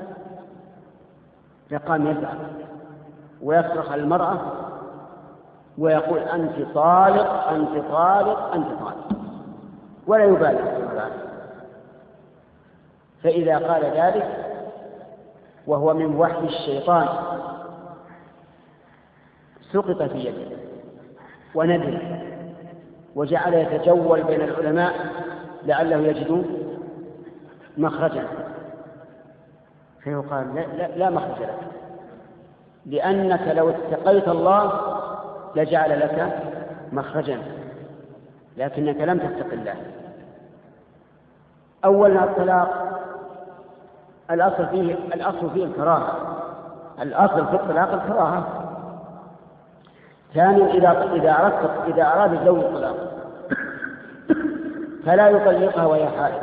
يقام يزعل ويصرخ على المرأة ويقول أنت طالق أنت طالق أنت طالق، ولا يبالي. فإذا قال ذلك وهو من وحي الشيطان سقط في يده وندم، وجعل يتجول بين العلماء لعله يجد مخرجا، فيقال لا, لا, لا مخرج لك، لأنك لو اتقيت الله لجعل لك مخرجا، لكنك لم تتق الله. أولا الطلاق الأصل فيه الأصل فيه الكراهة، الأصل في الطلاق الكراهة. ثانيا إذا إذا أردت إذا أراد الزوج الطلاق فلا يطلقها وهي حائض،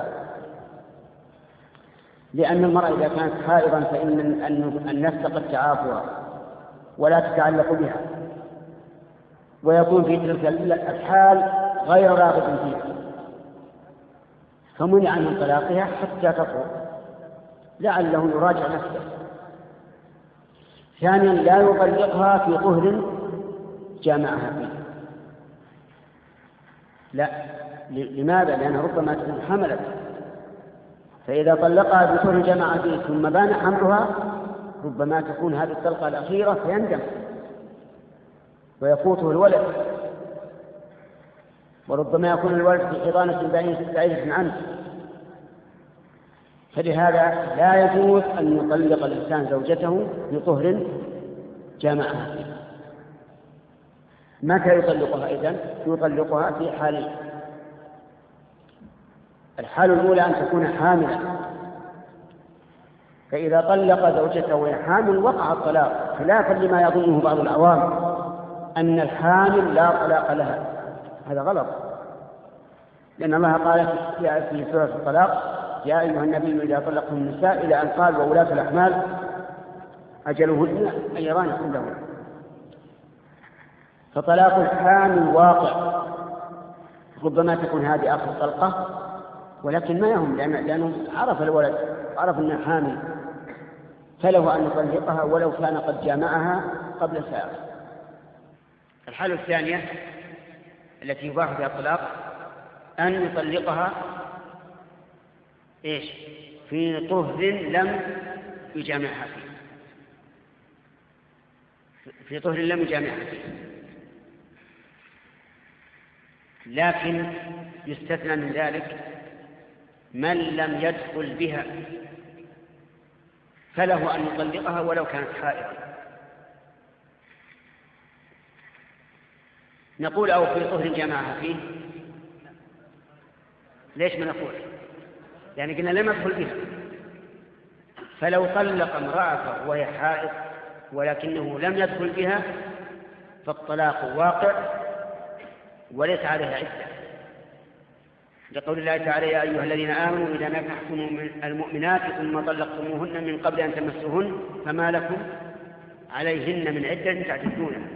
لأن المرأة إذا كانت حائضا فإن النفس قد تعافها ولا تتعلق بها، ويكون في تلك الحال غير راغب فيها، فمنع من طلاقها حتى تطهر لعله يراجع نفسه. ثانيا لا يطلقها في طهر جامعها فيه، لا. لماذا؟ لأن ربما تكون حملت، فإذا طلقها بطهر جامعها فيه ثم بان حملها ربما تكون هذه الطلقة الأخيرة فيندم ويفوته الولد، وربما يكون الولد في حضانة بعيدة عنه. فلهذا لا يجوز أن يطلق الإنسان زوجته بطهر جامعها فيه. متى يطلقها إذن؟ يطلقها في حالين. الحال الأولى أن تكون حاملا، فإذا طلق زوجته وهي حامل وقع الطلاق، خلافا لما يظنه بعض العوام أن الحامل لا طلاق لها. هذا غلط، لأن الله قال في سورة الطلاق يا أيها النبي إذا طلقتم النساء إلى أن قال وولاة الأحمال أجلهن أن يران حملهن. فطلاق الحامل واقع، ربما تكون هذه آخر طلقة ولكن ما يهم، لأنه عرف الولد عرف أنها حامل، فله أن يطلقها ولو كان قد جامعها قبل ساعة. الحالة الثانية التي يباح فيها الطلاق أن يطلقها إيش؟ في طهر لم يجامعها فيه، في طهر لم يجامعها فيه، لكن يستثنى من ذلك من لم يدخل بها، فله أن يطلقها ولو كانت حائضا. نقول أو في طهر جامعها فيه، ليش ما نقول؟ يعني قلنا لم يدخل بها، فلو طلق امرأته وهي حائض ولكنه لم يدخل بها فالطلاق واقع وليس عليها عدة، لقول الله تعالى يا أيها الذين آمنوا إذا نكحتم المؤمنات ثم طلقتموهن من قبل أن تمسوهن فما لكم عليهن من عدة تعتدونها.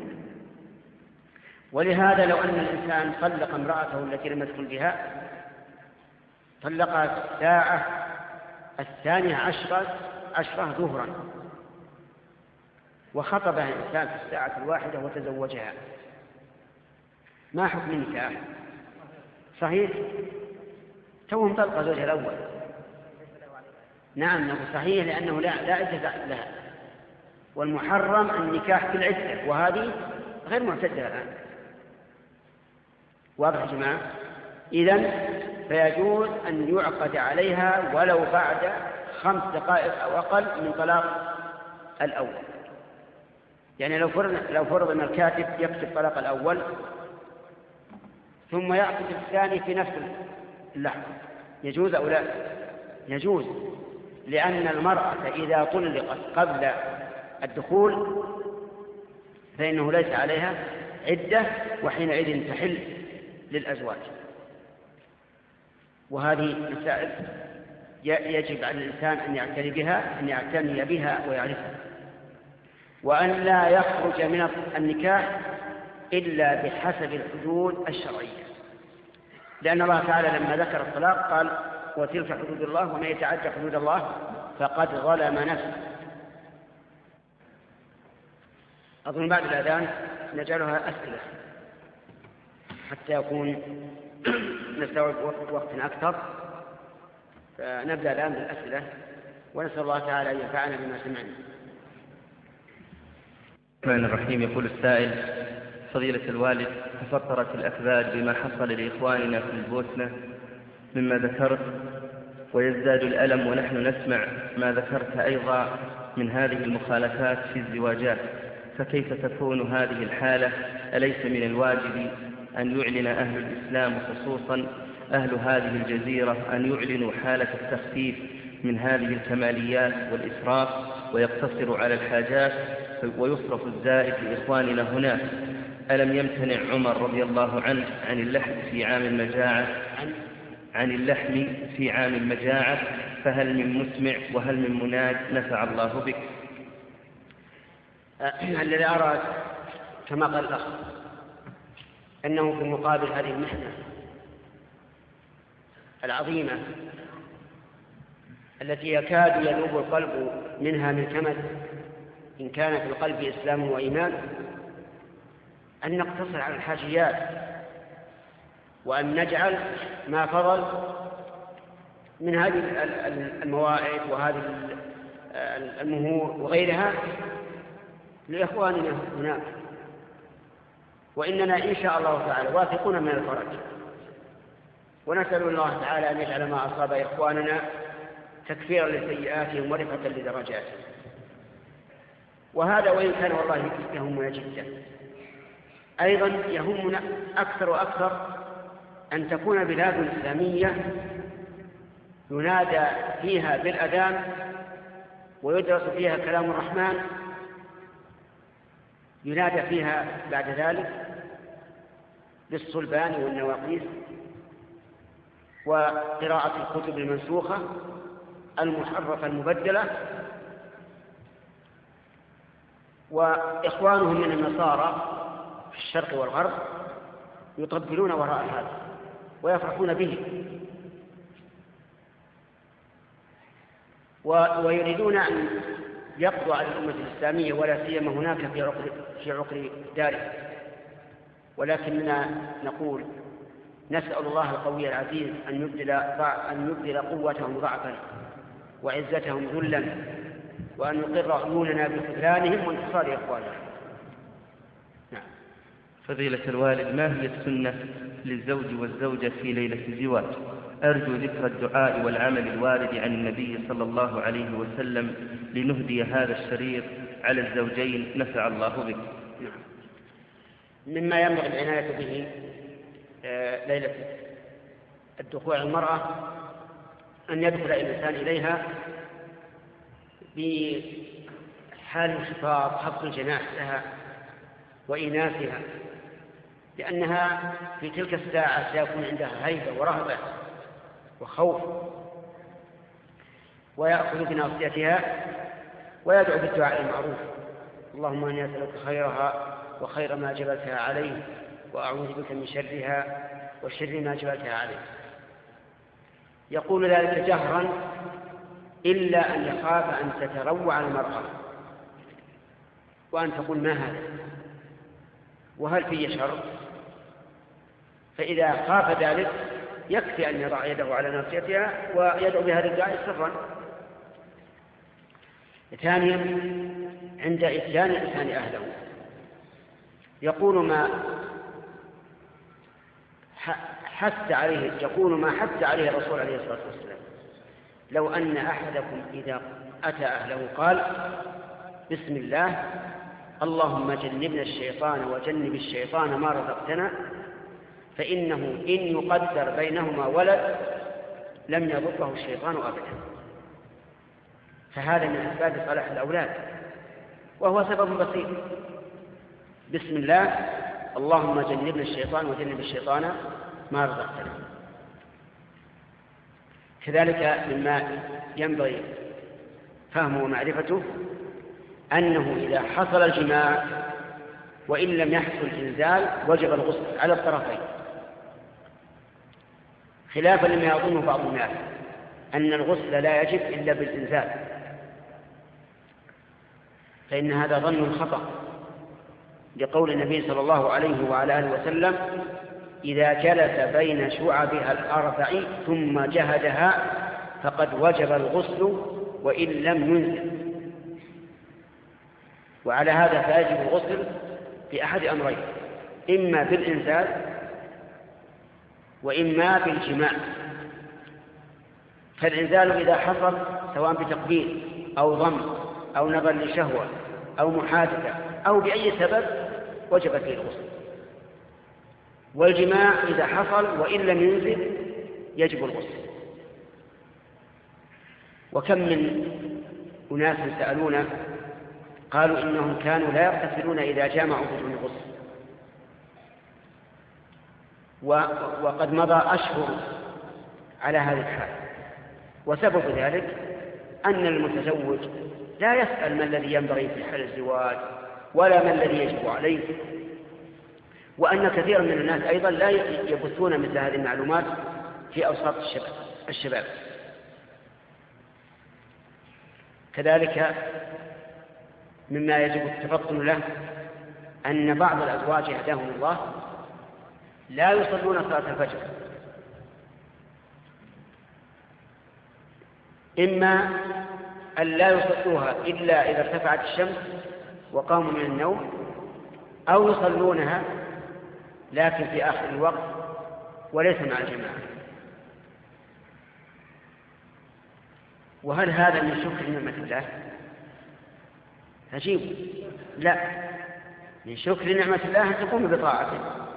ولهذا لو أن الإنسان طلق امرأته التي لم يدخل بها طلقها في الساعة الثانية عشرة عشرة ظهرا وخطبها الإنسان في الساعة الواحدة وتزوجها، ما حكم النكاح؟ صحيح توهم طلقة زوجها الأول. نعم نقول صحيح لأنه لا لا عدة لها، والمحرم النكاح في العدة، وهذه غير معتدة الآن. واضح يا جماعة؟ إذن فيجوز أن يعقد عليها ولو بعد خمس دقائق أو أقل من طلاق الأول. يعني لو فرض لو فرض أن الكاتب يكتب طلاق الأول ثم يعقد الثاني في نفس اللحظة، يجوز أو لا؟ يجوز، لأن المرأة إذا طلقت قبل الدخول فإنه ليس عليها عدة، وحينئذ تحل للأزواج. وهذه مسائل يجب على الإنسان أن يعتني بها أن يعتني بها ويعرفها، وأن لا يخرج من النكاح إلا بحسب الحدود الشرعية، لأن الله تعالى لما ذكر الطلاق قال وتلك حدود الله ومن يتعدى حدود الله فقد ظلم نفسه. أظن بعد الأذان نجعلها أسئلة حتى يكون نستوعب وقت أكثر، فنبدأ الآن بالأسئلة، ونسأل الله تعالى أن ينفعنا بما سمعنا. الرحمن الرحيم. يقول السائل: فضيلة الوالد، تفطرت الأكباد بما حصل لإخواننا في البوسنة مما ذكرت، ويزداد الألم ونحن نسمع ما ذكرت أيضا من هذه المخالفات في الزواجات، فكيف تكون هذه الحالة؟ أليس من الواجب أن يعلن أهل الإسلام وخصوصا أهل هذه الجزيرة أن يعلنوا حالة التخفيف من هذه الكماليات والإسراف ويقتصروا على الحاجات ويصرف الزائد لإخواننا هناك؟ ألم يمتنع عمر رضي الله عنه عن اللحم في عام المجاعة عن اللحم في عام المجاعة فهل من مسمع وهل من مناد نفع الله بك؟ الذي أرى كما قال الأخ أنه في مقابل هذه المحنة العظيمة التي يكاد يذوب القلب منها من كمد إن كان في القلب إسلام وإيمان، أن نقتصر على الحاجيات، وأن نجعل ما فضل من هذه الموائد وهذه المهور وغيرها لإخواننا هناك، وإننا إن شاء الله تعالى واثقون من الفرج، ونسأل الله تعالى أن يجعل ما أصاب إخواننا تكفيرا لسيئاتهم ورفعة لدرجاتهم. وهذا وإن كان والله يهمنا جدا، أيضا يهمنا أكثر وأكثر أن تكون بلاد إسلامية ينادى فيها بالأذان ويدرس فيها كلام الرحمن، ينادى فيها بعد ذلك بالصلبان والنواقيس وقراءة الكتب المنسوخة المحرفة المبدلة، وإخوانهم من النصارى في الشرق والغرب يطبلون وراء هذا ويفرحون به، ويريدون أن يقضوا على الأمة الإسلامية ولا سيما هناك في عقر في عقر داره. ولكننا نقول نسأل الله القوي العزيز أن يبدل أن يبدل قوتهم ضعفا وعزتهم ذلا، وأن يقر عيوننا بخذلانهم وانتصار إخوانهم. نعم. فضيلة الوالد، ما هي السنة للزوج والزوجة في ليلة الزواج؟ أرجو ذكر الدعاء والعمل الوارد عن النبي صلى الله عليه وسلم لنهدي هذا الشريط على الزوجين نفع الله بك. نعم. مما ينبغي العناية به ليلة الدخول المرأة أن يدخل الإنسان إليها بحال انخفاض خفض الجناح لها وإناثها، لأنها في تلك الساعة سيكون عندها هيبة ورهبة وخوف، ويأخذ بناصيتها ويدعو بالدعاء المعروف: اللهم إني أسألك خيرها وخير ما جبلتها عليه، وأعوذ بك من شرها وشر ما جبلتها عليه. يقول ذلك جهرا إلا أن يخاف أن تتروع المرأة وأن تقول ما هذا وهل في شر، فإذا خاف ذلك يكفي أن يضع يده على ناصيتها ويدعو بها الرجال سرا. ثانيا عند إتيان الإنسان أهله يقول ما حث عليه يقول ما حث عليه الرسول عليه الصلاة والسلام: لو أن أحدكم إذا أتى أهله قال: بسم الله اللهم جنبنا الشيطان وجنب الشيطان ما رزقتنا، فإنه إن يقدر بينهما ولد لم يضره الشيطان أبدا. فهذا من أسباب صلاح الأولاد، وهو سبب بسيط: بسم الله اللهم جنبنا الشيطان وجنب الشيطان ما رزقتنا. كذلك مما ينبغي فهمه ومعرفته أنه إذا حصل الجماع وإن لم يحصل إنزال وجب الغسل على الطرفين، خلافا لما يظنه بعض الناس أن الغسل لا يجب إلا بالإنزال، فإن هذا ظن خطأ، لقول النبي صلى الله عليه وعلى آله وسلم: إذا جلس بين شعبها الأربع ثم جهدها فقد وجب الغسل وإن لم ينزل. وعلى هذا فيجب الغسل بأحد أمرين: إما بالإنزال وإما بالجماع. فالإنزال إذا حصل سواء بتقبيل أو ضم أو نظر لشهوة أو محادثة أو بأي سبب وجب فيه الغسل. والجماع إذا حصل وإن لم ينزل يجب الغسل. وكم من أناس سألونا قالوا إنهم كانوا لا يغتسلون إذا جامعوا بدون غسل، وقد مضى أشهر على هذه الحال. وسبب ذلك أن المتزوج لا يسأل ما الذي ينبغي في حال الزواج ولا ما الذي يجب عليه، وأن كثيرا من الناس أيضا لا يبثون مثل هذه المعلومات في أوساط الشباب. كذلك مما يجب التفطن له أن بعض الأزواج هداهم الله لا يصلون صلاة الفجر، إما أن لا يصلوها إلا إذا ارتفعت الشمس وقاموا من النوم، أو يصلونها لكن في آخر الوقت وليس مع الجماعة. وهل هذا من شكر نعمة الله؟ عجيب. لا، من شكر نعمة الله أن تقوم بطاعته.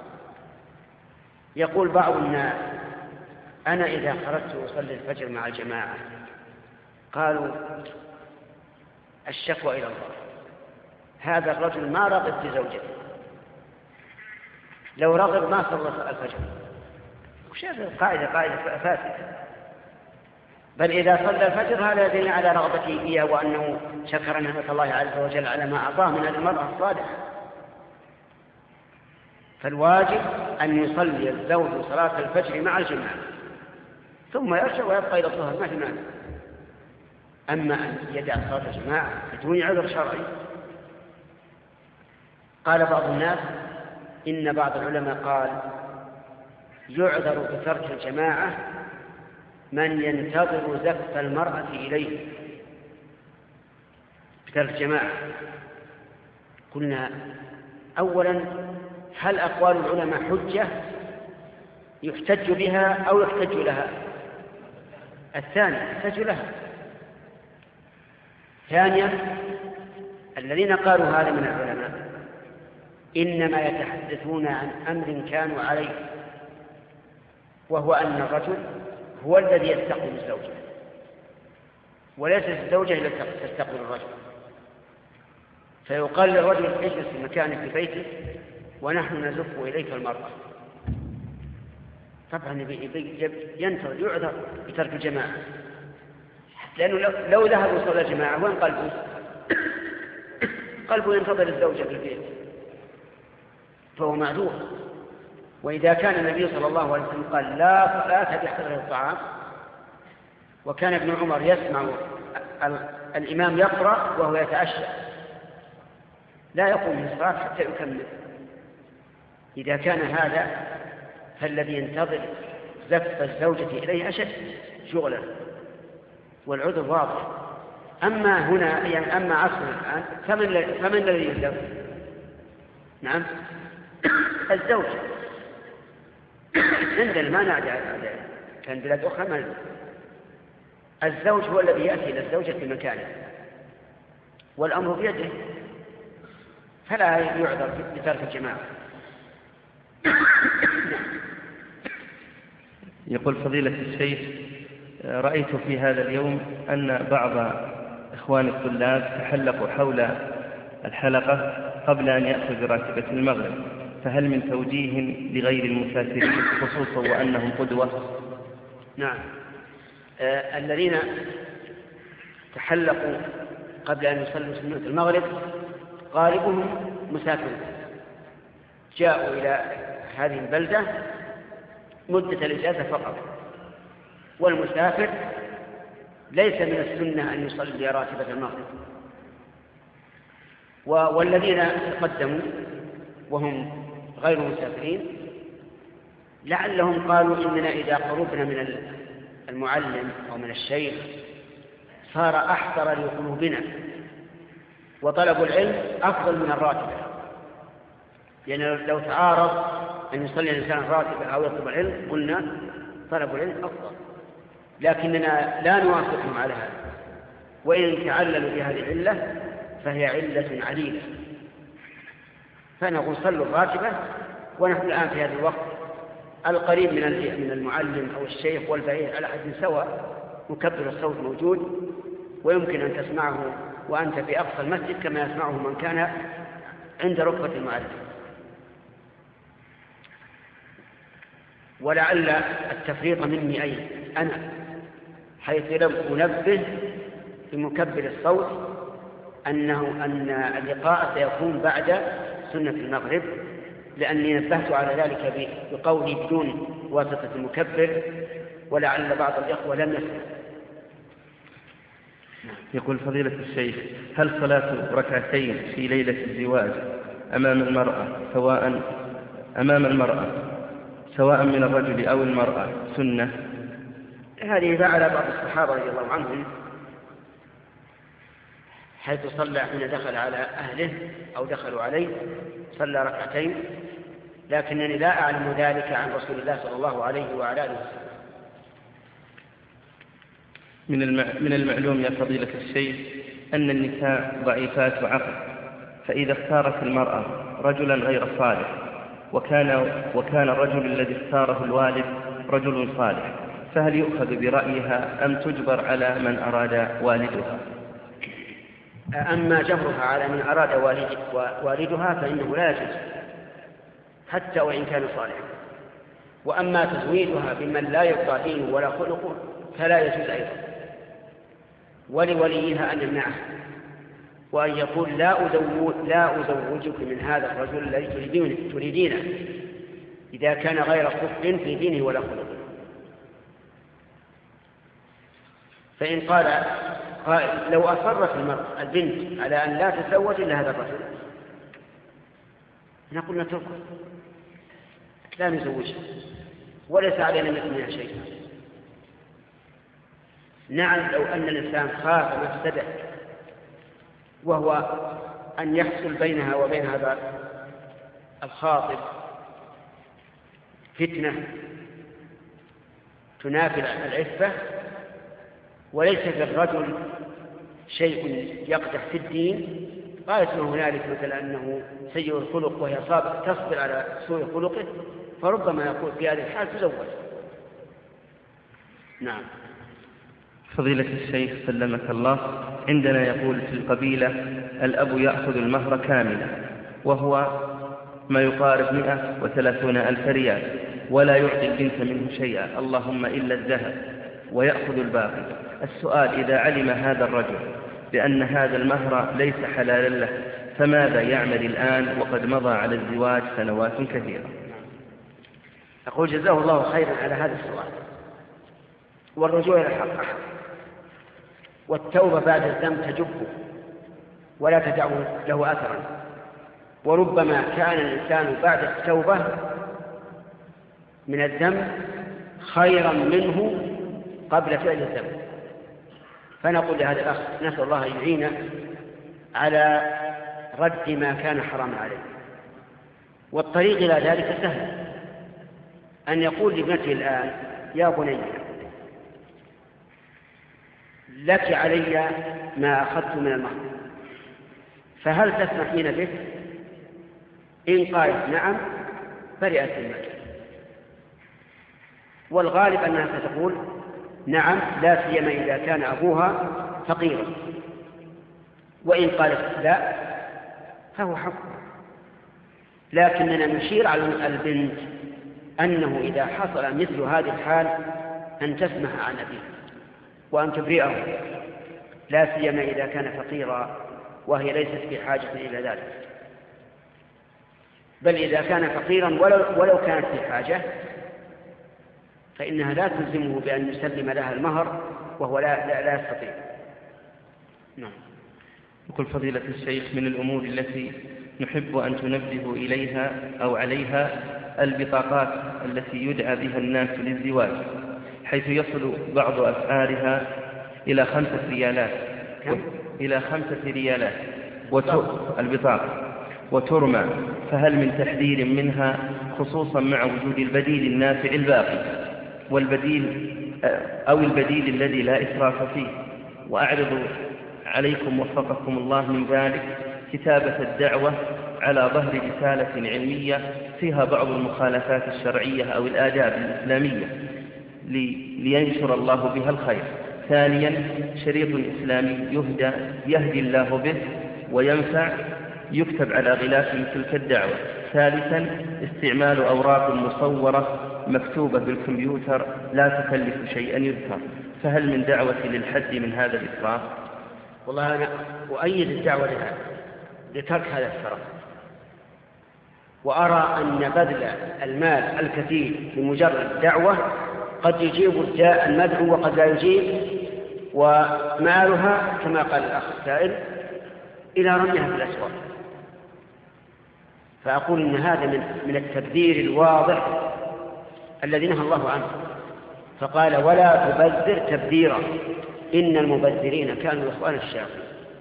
يقول بعض الناس: أنا إذا خرجت أصلي الفجر مع الجماعة، قالوا الشكوى إلى الله، هذا الرجل ما رغب في زوجته، لو رغب ما صلى الفجر. وش هذه القاعدة؟ قاعدة فاسدة. بل إذا صلى الفجر هذا يدل على رغبته فيها وأنه شكر نعمة الله عز وجل على ما أعطاه من المرأة الصالحة. فالواجب أن يصلي الزوج صلاة الفجر مع الجماعة ثم يرجع ويبقى إلى الظهر، ما في مانع. أما أن يدع صلاة الجماعة بدون عذر شرعي. قال بعض الناس إن بعض العلماء قال: يعذر بترك الجماعة من ينتظر زفت المرأة إليه بترك الجماعة. قلنا: أولا، هل أقوال العلماء حجة يحتج بها أو يحتج لها؟ الثاني يحتج لها. ثانيا، الذين قالوا هذا من العلماء إنما يتحدثون عن أمر كانوا عليه، وهو أن الرجل هو الذي يستقبل الزوجة، وليست الزوجة التي تستقبل الرجل. فيقال للرجل: اجلس في مكانك في بيتك ونحن نزف إليك المرأة. طبعا ينتظر يعذر بترك الجماعة، لأنه لو ذهب وصلى الجماعة وين قلبه؟ قلبه ينتظر الزوجة في البيت، فهو معذور. وإذا كان النبي صلى الله عليه وسلم قال: لا صلاة بحضرة الطعام، وكان ابن عمر يسمع الإمام يقرأ وهو يتعشى لا يقوم من الصلاة حتى يكمل. إذا كان هذا فالذي ينتظر زف الزوجة إليه أشد شغلا، والعذر واضح. أما هنا يعني أما عصرنا الآن فمن, فمن الذي يزف؟ نعم الزوج. عند المانع كان بلاد أخرى ما الزوج هو الذي يأتي إلى الزوجة في مكانه والأمر بيده، فلا يعذر بترك الجماعة. يقول فضيلة الشيخ: رأيت في هذا اليوم أن بعض إخوان الطلاب تحلقوا حول الحلقة قبل أن يأخذوا راتبة المغرب، فهل من توجيه لغير المسافرين خصوصا وأنهم قدوة؟ نعم. آه الذين تحلقوا قبل أن يصلوا سنة المغرب غالبهم مسافرون، جاءوا إلى هذه البلدة مدة الإجازة فقط، والمسافر ليس من السنة أن يصلي راتبة المغرب. والذين تقدموا وهم غير مسافرين لعلهم قالوا إننا إذا قربنا من المعلم أو من الشيخ صار أحضر لقلوبنا، وطلب العلم أفضل من الراتبة، لأن يعني لو تعارض أن يصلي الإنسان الراتبة أو يطلب العلم قلنا طلب العلم أفضل، لكننا لا نوافقهم على هذا، وإن تعللوا بهذه العلة فهي علة عليلة، فنقول صلوا الراتبة. ونحن الآن في هذا الوقت القريب من من المعلم أو الشيخ والبعيد على حد سواء، مكبر الصوت موجود ويمكن أن تسمعه وأنت في أقصى المسجد كما يسمعه من كان عند ركبة المعلم. ولعل التفريط مني أي أنا، حيث لم أنبه بمكبر الصوت أنه أن اللقاء سيكون بعد سنة المغرب، لأني نبهت على ذلك بقولي بدون واسطة المكبر، ولعل بعض الإخوة لم يسمع. يقول فضيلة الشيخ: هل صلاة ركعتين في ليلة الزواج أمام المرأة سواء أمام المرأة سواء من الرجل أو المرأة سنة؟ هذه فعل بعض الصحابة رضي الله عنهم، حيث صلى حين دخل على أهله أو دخلوا عليه صلى ركعتين، لكنني لا أعلم ذلك عن رسول الله صلى الله عليه وعلى آله وسلم. من من المعلوم يا فضيلة الشيخ أن النساء ضعيفات عقل، فإذا اختارت المرأة رجلا غير صالح وكان وكان الرجل الذي اختاره الوالد رجل صالح، فهل يؤخذ برأيها أم تجبر على من أراد والدها؟ أما جبرها على من أراد والدها فإنه لا يجوز حتى وإن كان صالحا، وأما تزويدها بمن لا يرضى دينه ولا خلقه فلا يجوز أيضا، ولوليها أن يمنعها وأن يقول لا أزوج لا أزوجك من هذا الرجل الذي تريدينه إذا كان غير كفء في دينه ولا خلقه. فإن قال قائل لو أصرت المرأة البنت على أن لا تتزوج إلا هذا الرجل نقول نتركه لا نزوجها وليس علينا منها شيء. نعم لو أن الإنسان خاف مفسده وهو أن يحصل بينها وبين هذا الخاطب فتنة تنافي العفة، وليس في الرجل شيء يقدح في الدين، قالت له هنالك مثلا أنه سيء الخلق وهي تصبر على سوء خلقه، فربما يقول في هذه الحال تزوج. نعم. فضيلة الشيخ سلمك الله، عندنا يقول في القبيلة الأب يأخذ المهر كاملا وهو ما يقارب مئة وثلاثون ألف ريال، ولا يعطي البنت منه شيئا اللهم إلا الذهب ويأخذ الباقي. السؤال: إذا علم هذا الرجل بأن هذا المهر ليس حلالا له فماذا يعمل الآن وقد مضى على الزواج سنوات كثيرة؟ أقول جزاه الله خيرا على هذا السؤال، والرجوع إلى الحق أحد، والتوبة بعد الذنب تجبه ولا تدع له أثرا، وربما كان الإنسان بعد التوبة من الذنب خيرا منه قبل فعل الذنب. فنقول لهذا الأخ نسأل الله يعينه على رد ما كان حراما عليه. والطريق إلى ذلك سهل، أن يقول لابنته الآن: يا بني لك علي ما أخذت من المهر، فهل تسمحين به؟ إن قالت نعم برئت المال. والغالب أنها ستقول نعم، لا سيما إذا كان أبوها فقيرا. وإن قالت لا فهو حق. لكننا نشير على البنت أنه إذا حصل مثل هذه الحال أن تسمح عن أبيها وأن تبرئه، لا سيما إذا كان فقيرا وهي ليست في حاجة إلى ذلك. بل إذا كان فقيرا ولو, ولو كانت في حاجة فإنها لا تلزمه بأن يسلم لها المهر وهو لا, لا, لا يستطيع. نعم. يقول فضيلة الشيخ: من الأمور التي نحب أن تنبه إليها أو عليها البطاقات التي يدعى بها الناس للزواج، حيث يصل بعض أسعارها إلى خمسة ريالات كم؟ إلى خمسة ريالات البطاقة وترمى، فهل من تحذير منها، خصوصا مع وجود البديل النافع الباقي والبديل أو البديل الذي لا إسراف فيه؟ وأعرض عليكم وفقكم الله من ذلك كتابة الدعوة على ظهر رسالة علمية فيها بعض المخالفات الشرعية أو الآداب الإسلامية لينشر الله بها الخير. ثانيا، شريط إسلامي يهدى يهدي الله به وينفع يكتب على غلاف تلك الدعوة. ثالثا، استعمال أوراق مصورة مكتوبة بالكمبيوتر لا تكلف شيئا يذكر، فهل من دعوة للحد من هذا الإسراف؟ والله أنا أؤيد الدعوة لها لترك هذا الإسراف، وأرى أن بذل المال الكثير بمجرد دعوة قد يجيب المدعو وقد لا يجيب، ومالها كما قال الأخ السائل إلى رميها في الأسواق. فأقول إن هذا من من التبذير الواضح الذي نهى الله عنه، فقال: ولا تبذر تبذيرا إن المبذرين كانوا إخوان الشياطين.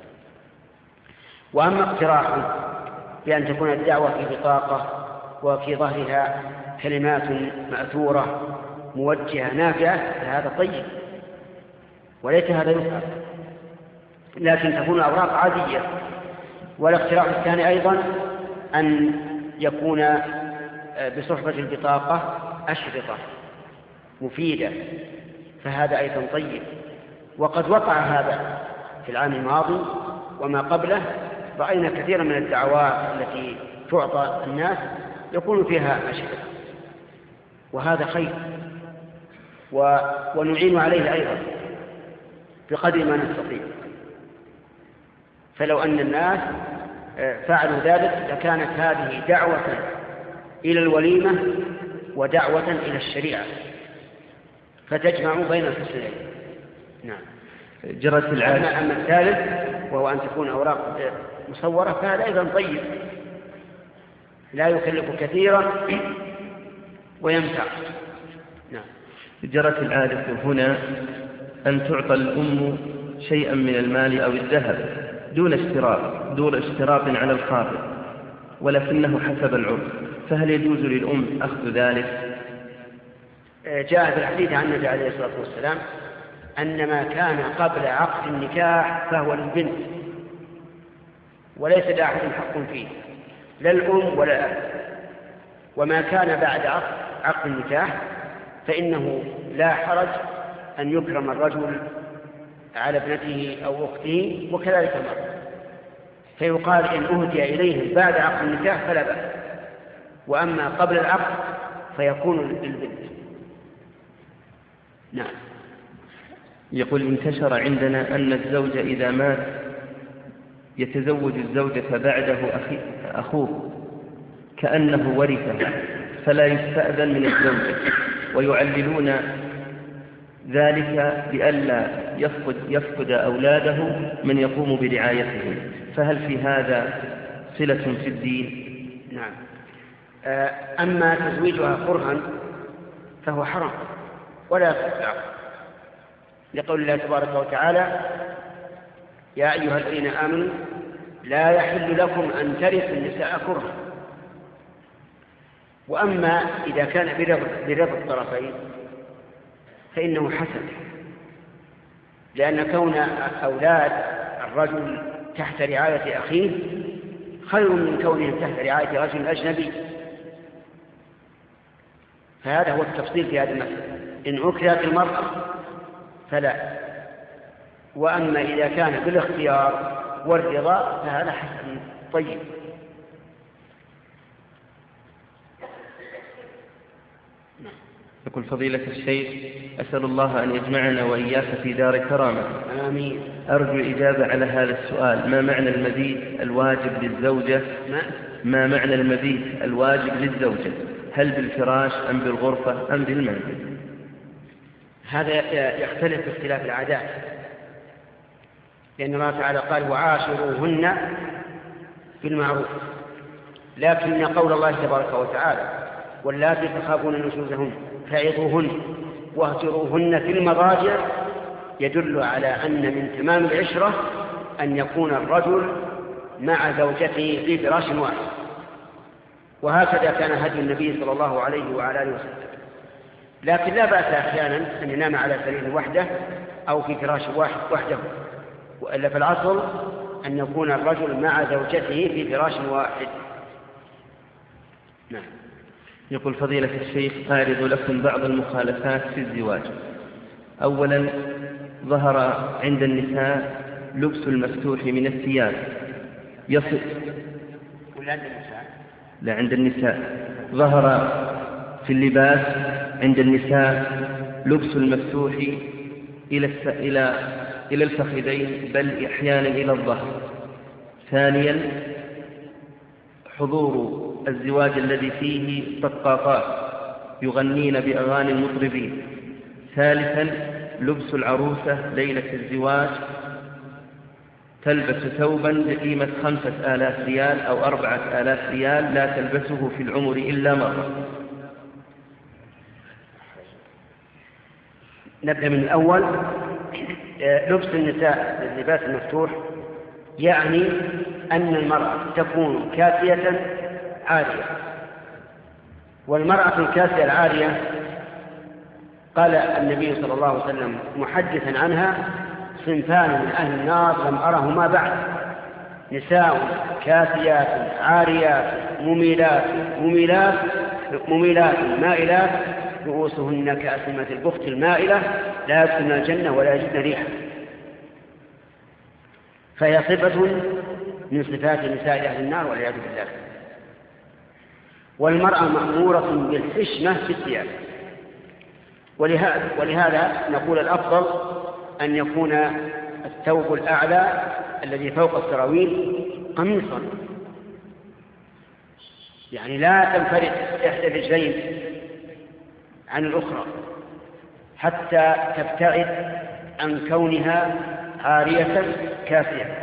وأما اقتراحه بأن تكون الدعوة في بطاقة وفي ظهرها كلمات مأثورة موجهة نافعة فهذا طيب وليس هذا يفعل، لكن تكون الأوراق عادية. والاقتراح الثاني أيضا أن يكون بصحبة البطاقة أشرطة مفيدة، فهذا أيضا طيب. وقد وقع هذا في العام الماضي وما قبله، رأينا كثيرا من الدعوات التي تعطى الناس يكون فيها أشرطة، وهذا خير و... ونعين عليه أيضا بقدر ما نستطيع. فلو أن الناس فعلوا ذلك لكانت هذه دعوة إلى الوليمة ودعوة إلى الشريعة، فتجمع بين الحسنين. نعم. جرت العادة. أما الثالث وهو أن تكون أوراق مصورة فهذا أيضا طيب، لا يكلف كثيرا وينفع. نعم. جرت العادة هنا أن تعطى الأم شيئا من المال أو الذهب دون اشتراط دون اشتراط على الخاطر، ولكنه حسب العرف، فهل يجوز للأم أخذ ذلك؟ جاء في الحديث عن النبي عليه الصلاة والسلام أن ما كان قبل عقد النكاح فهو للبنت وليس لأحد حق فيه، لا الأم ولا الأب. وما كان بعد عقد النكاح فإنه لا حرج أن يكرم الرجل على ابنته أو أخته وكذلك المرأة، فيقال إن أهدي إليهم بعد عقد النكاح فلا بأس، وأما قبل العقد فيكون للبنت. نعم. يقول: انتشر عندنا أن الزوج إذا مات يتزوج الزوجة بعده أخي أخوه كأنه ورثه، فلا يستأذن من الزوجة، ويعللون ذلك بألا يفقد, يفقد أولاده من يقوم برعايتهم، فهل في هذا صلة في الدين؟ نعم. أما تزويجها كرها فهو حرام، ولا يصح العقد، لقول الله تبارك وتعالى: يا أيها الذين آمنوا لا يحل لكم أن ترثوا النساء كرها. وأما إذا كان برضا الطرفين فإنه حسن، لأن كون أولاد الرجل تحت رعاية أخيه خير من كونهم تحت رعاية رجل أجنبي. فهذا هو التفصيل في هذا المسألة. إن أكرهت المرأة فلا، وأما إذا كان بالاختيار والرضا فهذا حسن طيب. يقول فضيلة الشيخ: أسأل الله أن يجمعنا وإياك في دار كرامة. آمين. أرجو الإجابة على هذا السؤال: ما معنى المبيت الواجب للزوجة؟ ما, ما معنى المبيت الواجب للزوجة؟ هل بالفراش أم بالغرفة أم بالمنزل؟ هذا يختلف باختلاف العادات، لأن الله تعالى قال: وعاشروهن بالمعروف. لكن قول الله تبارك وتعالى: واللاتي تخافون نشوزهن فعظوهن واهجروهن في المضاجع يدل على أن من تمام العشرة أن يكون الرجل مع زوجته في فراش واحد. وهكذا كان هدي النبي صلى الله عليه وعلى آله وسلم. لكن لا بأس أحيانا أن ينام على سرير وحده أو في فراش واحد وحده، وإلا في العصر أن يكون الرجل مع زوجته في فراش واحد. نعم. يقول فضيلة الشيخ: أعرض لكم بعض المخالفات في الزواج. أولا، ظهر عند النساء لبس المفتوح من الثياب يصل ولا عند النساء؟ لا، عند النساء. ظهر في اللباس عند النساء لبس المفتوح إلى إلى إلى الفخذين، بل أحيانا إلى الظهر. ثانيا، حضور الزواج الذي فيه طقاقات يغنين بأغاني المطربين. ثالثا، لبس العروسة ليلة الزواج تلبس ثوبا بقيمة خمسة آلاف ريال أو أربعة آلاف ريال لا تلبسه في العمر إلا مرة. نبدأ من الأول. لبس النساء للباس المفتوح يعني أن المرأة تكون كاسية عارية. والمرأة الكاسية العارية قال النبي صلى الله عليه وسلم محدثا عنها: صنفان من أهل النار لم أرهما بعد: نساء كاسيات عاريات مميلات مميلات مميلات مائلات رؤوسهن كأسمة البخت المائلة لا يدخلن الجنة ولا يجدن ريحا. فهي صفة من صفات نساء أهل النار والعياذ بالله. والمرأة مأمورة بالحشمة في الثياب، ولهذا, ولهذا نقول الأفضل أن يكون الثوب الأعلى الذي فوق السراويل قميصا، يعني لا تنفرد إحدى الرجلين عن الأخرى حتى تبتعد عن كونها عارية كافية.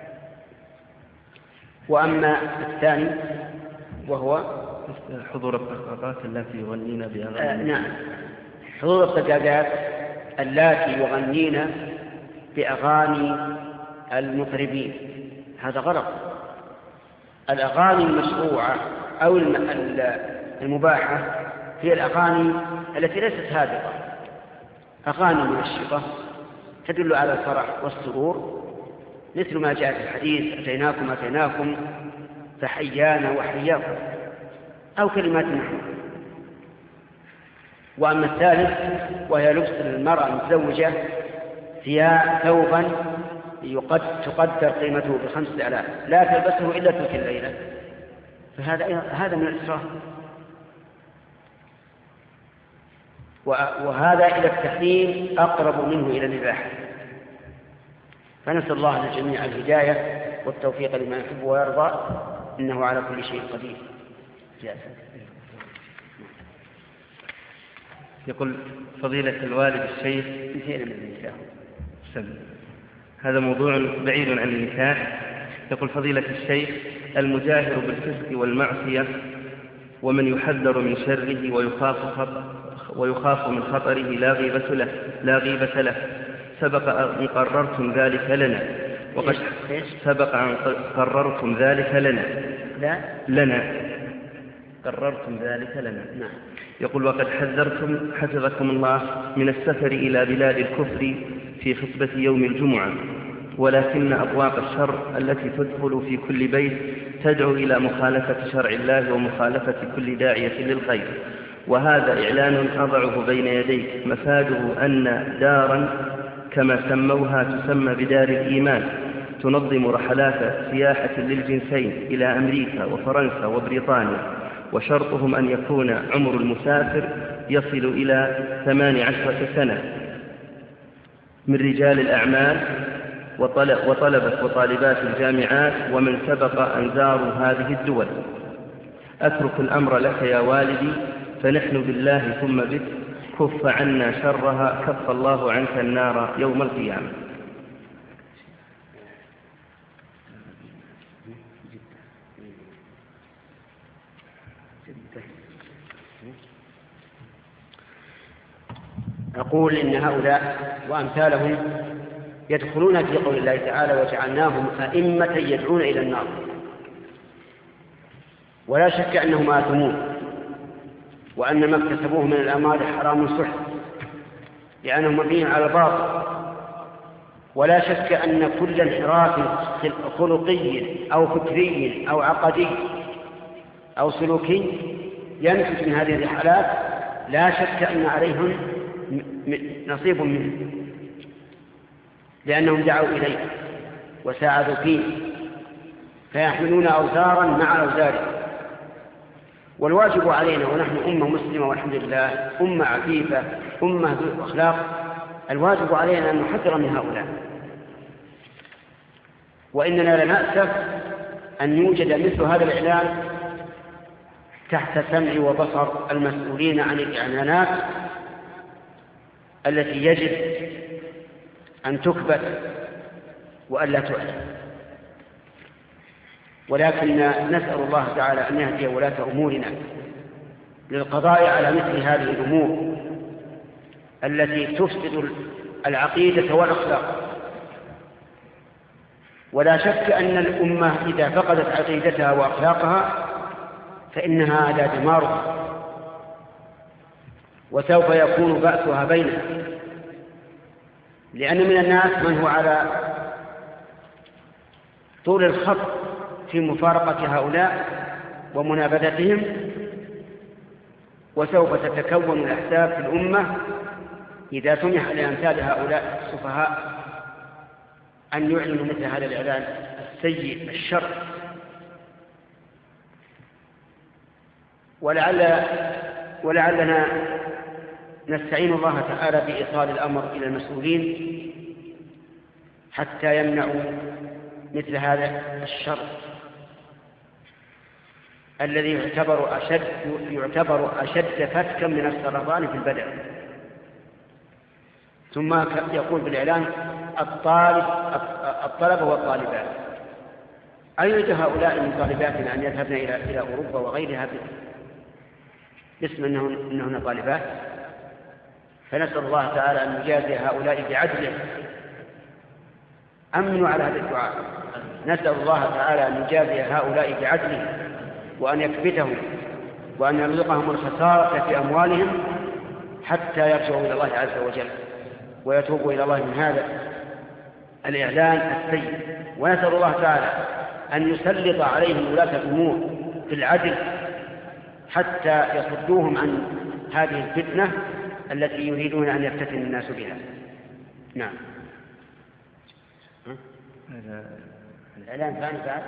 وأما الثاني وهو حضور الطقاقات التي يغنين بأغاني. آه نعم، حضور الطقاقات التي يغنين بأغاني المطربين، هذا غلط. الأغاني المشروعة أو المباحة هي الأغاني التي ليست هادئة، أغاني منشطة تدل على الفرح والسرور، مثل ما جاء في الحديث: أتيناكم أتيناكم فحيانا وحياكم، أو كلمات محمود. وأما الثالث وهي لبس المرأة المتزوجة ثياب ثوبا يقد تقدر قيمته بخمسة آلاف لا تلبسه إلا تلك الليلة، فهذا هذا من الإسراف، وهذا إلى التحريم أقرب منه إلى الإباحة. فنسأل الله للجميع الهداية والتوفيق لما يحب ويرضى، إنه على كل شيء قدير. يقول فضيلة الوالد الشيخ: هذا موضوع بعيد عن النكاح. يقول فضيلة الشيخ: المجاهر بالفسق والمعصية ومن يحذر من شره ويخاف ويخاف من خطره لا غيبة له, لا غيبة له سبق أن قررتم ذلك لنا وقد سبق أن قررتم ذلك لنا لا لنا قررتم ذلك لنا نعم. يقول وقد حذرتم حفظكم الله من السفر إلى بلاد الكفر في خطبة يوم الجمعة، ولكن أبواق الشر التي تدخل في كل بيت تدعو إلى مخالفة شرع الله ومخالفة كل داعية للخير، وهذا إعلان أضعه بين يديك مفاده أن دارا كما سموها تسمى بدار الإيمان تنظم رحلات سياحة للجنسين إلى أمريكا وفرنسا وبريطانيا، وشرطهم أن يكون عمر المسافر يصل إلى ثمان عشرة سنة من رجال الأعمال وطلبة وطالبات الجامعات ومن سبق أن زاروا هذه الدول. أترك الأمر لك يا والدي، فنحن بالله ثم بك كف عنا شرها، كف الله عنك النار يوم القيامة. أقول إن هؤلاء وأمثالهم يدخلون في قول الله تعالى وجعلناهم أئمة يدعون إلى النار، ولا شك أنهم آثمون وأن ما اكتسبوه من الأموال حرام سحت لأنهم مبنيين على الباطل، ولا شك أن كل انحراف خلقي أو فكري أو عقدي أو سلوكي ينتج من هذه الرحلات لا شك أن عليهم نصيب منه، لأنهم دعوا إليه وساعدوا فيه فيحملون أوزارا مع أوزارهم. والواجب علينا ونحن أمة مسلمة والحمد لله أمة عفيفة أمة ذو أخلاق، الواجب علينا أن نحذر من هؤلاء، وإننا لنأسف أن يوجد مثل هذا الإعلان تحت سمع وبصر المسؤولين عن الإعلانات التي يجب أن تكبت وألا تعلن. ولكن نسأل الله تعالى أن يهدي ولاة أمورنا للقضاء على مثل هذه الأمور التي تفسد العقيدة والأخلاق. ولا شك أن الأمة إذا فقدت عقيدتها وأخلاقها فإنها على دمارها وسوف يكون بأسها بينها، لأن من الناس من هو على طول الخط في مفارقة هؤلاء ومنابذتهم، وسوف تتكون الأحزاب في الأمة إذا سمح لأمثال هؤلاء السفهاء أن يعلنوا مثل هذا الإعلان السيء الشر. ولعل ولعلنا نستعين الله تعالى بإيصال الأمر إلى المسؤولين حتى يمنعوا مثل هذا الشر الذي يعتبر أشد يعتبر أشد فتكا من السرطان في البدن. ثم يقول بالإعلان الطالب الطلبة والطالبات، أيريد هؤلاء من طالباتنا أن يذهبن إلى إلى أوروبا وغيرها باسم أنهن, إنهن طالبات؟ فنسأل الله تعالى أن يجازي هؤلاء بعدله. أمنوا على هذا الدعاء، نسأل الله تعالى أن يجازي هؤلاء بعدله وأن يكبتهم وأن يرزقهم الخسارة في أموالهم حتى يرجعوا إلى الله عز وجل ويتوبوا إلى الله من هذا الإعلان السيء. ونسأل الله تعالى أن يسلط عليهم ولاة الأمور بالعدل حتى يصدوهم عن هذه الفتنة التي يريدون أن يفتتن الناس بها. نعم. هذا الإعلان ثاني بعد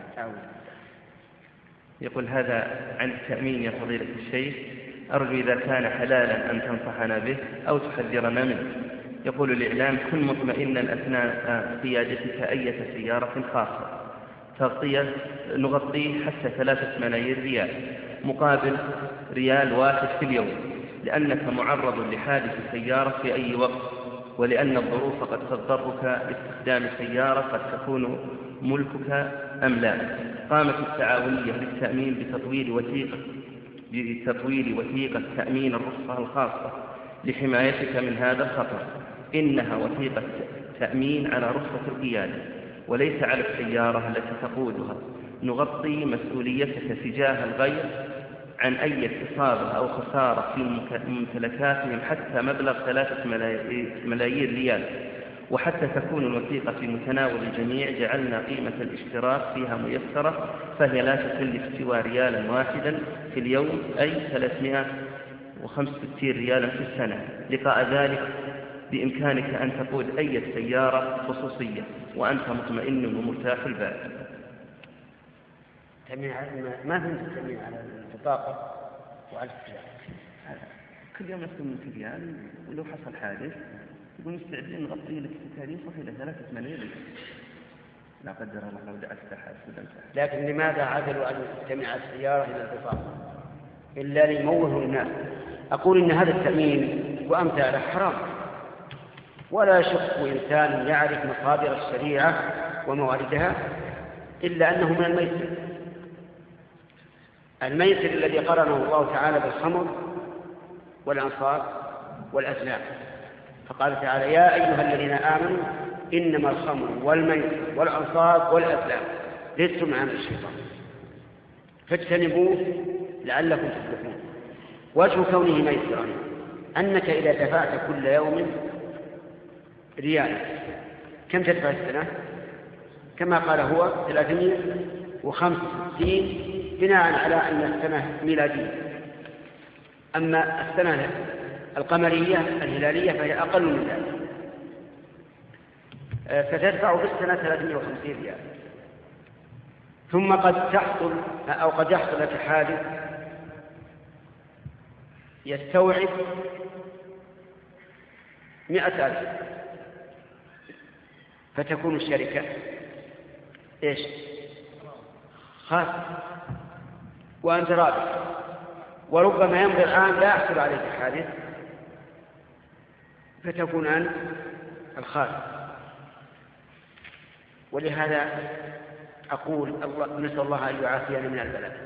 يقول هذا عن التأمين يا فضيلة الشيخ، أرجو إذا كان حلالا أن تنصحنا به أو تحذرنا منه. يقول الإعلان كن مطمئنا أثناء قيادتك أي سيارة خاصة تغطية نغطيه حتى ثلاثة ملايين ريال مقابل ريال واحد في اليوم، لأنك معرض لحادث سيارة في أي وقت، ولأن الظروف قد تضطرك لاستخدام سيارة قد تكون ملكك أم لا. قامت التعاونية للتأمين بتطوير وثيقة بتطويل وثيقة تأمين الرخصة الخاصة لحمايتك من هذا الخطر. إنها وثيقة تأمين على رخصة القيادة وليس على السيارة التي تقودها. نغطي مسؤوليتك تجاه الغير عن أي إصابة أو خسارة في ممتلكاتهم حتى مبلغ ثلاثة ملايين ريال. وحتى تكون الوثيقة في متناول الجميع جعلنا قيمة الاشتراك فيها ميسرة، فهي لا تكلف سوى ريالا واحدا في اليوم، أي ثلاثمائة وخمسة وستين ريالا في السنة. لقاء ذلك بإمكانك أن تقود أي سيارة خصوصية وأنت مطمئن ومرتاح البال. تأمين ما فهمت التأمين على البطاقة وعلى السيارة. كل يوم نسكن من ريال، ولو حصل حادث يقول مستعدين نغطي لك التكاليف إلى ثلاثة ملايين لا قدر الله لو دعست أحد. لكن لماذا عدلوا أن يستمع السيارة إلى البطاقة إلا ليموهوا الناس؟ أقول إن هذا التأمين وأمثاله حرام، ولا يشك إنسان يعرف مصادر الشريعة ومواردها إلا أنه من الميسر. الميسر الذي قرنه الله تعالى بالخمر والأنصاب والأزلام، فقال تعالى: يا أيها الذين آمنوا إنما الخمر والميسر والأنصاب والأزلام رجس من عمل الشيطان فاجتنبوه لعلكم تفلحون. وجه كونه ميسرا أنك إذا دفعت كل يوم ريال كم تدفع السنة؟ كما قال هو ثلاثمائة وخمسة وستين بناء على أن السنة ميلادية، أما السنة القمرية الهلالية فهي أقل من ذلك، فتدفع في السنة ثلاثمائة وخمسين ريال. ثم قد تحصل أو قد يحصل لك حادث يستوعب مئة ألف، فتكون الشركة إيش؟ خاسرة وأنت رابح، وربما يمضي الآن لا يحصل عليك حادث فتكون أنت الخاسر. ولهذا أقول الله نسأل الله أن يعافينا من البلاء.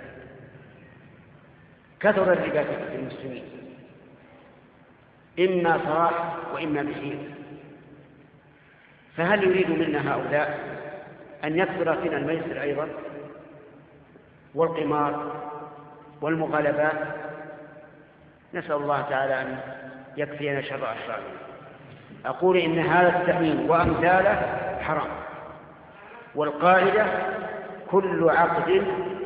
كثر الربا في المسلمين إما صراح وإما بحيل، فهل يريد منا هؤلاء أن يكثر فينا الميسر أيضا والقمار والمغالبات؟ نسأل الله تعالى أن يكفينا شر أشرارنا. أقول إن هذا التأمين وأمثاله حرام، والقاعدة كل عقد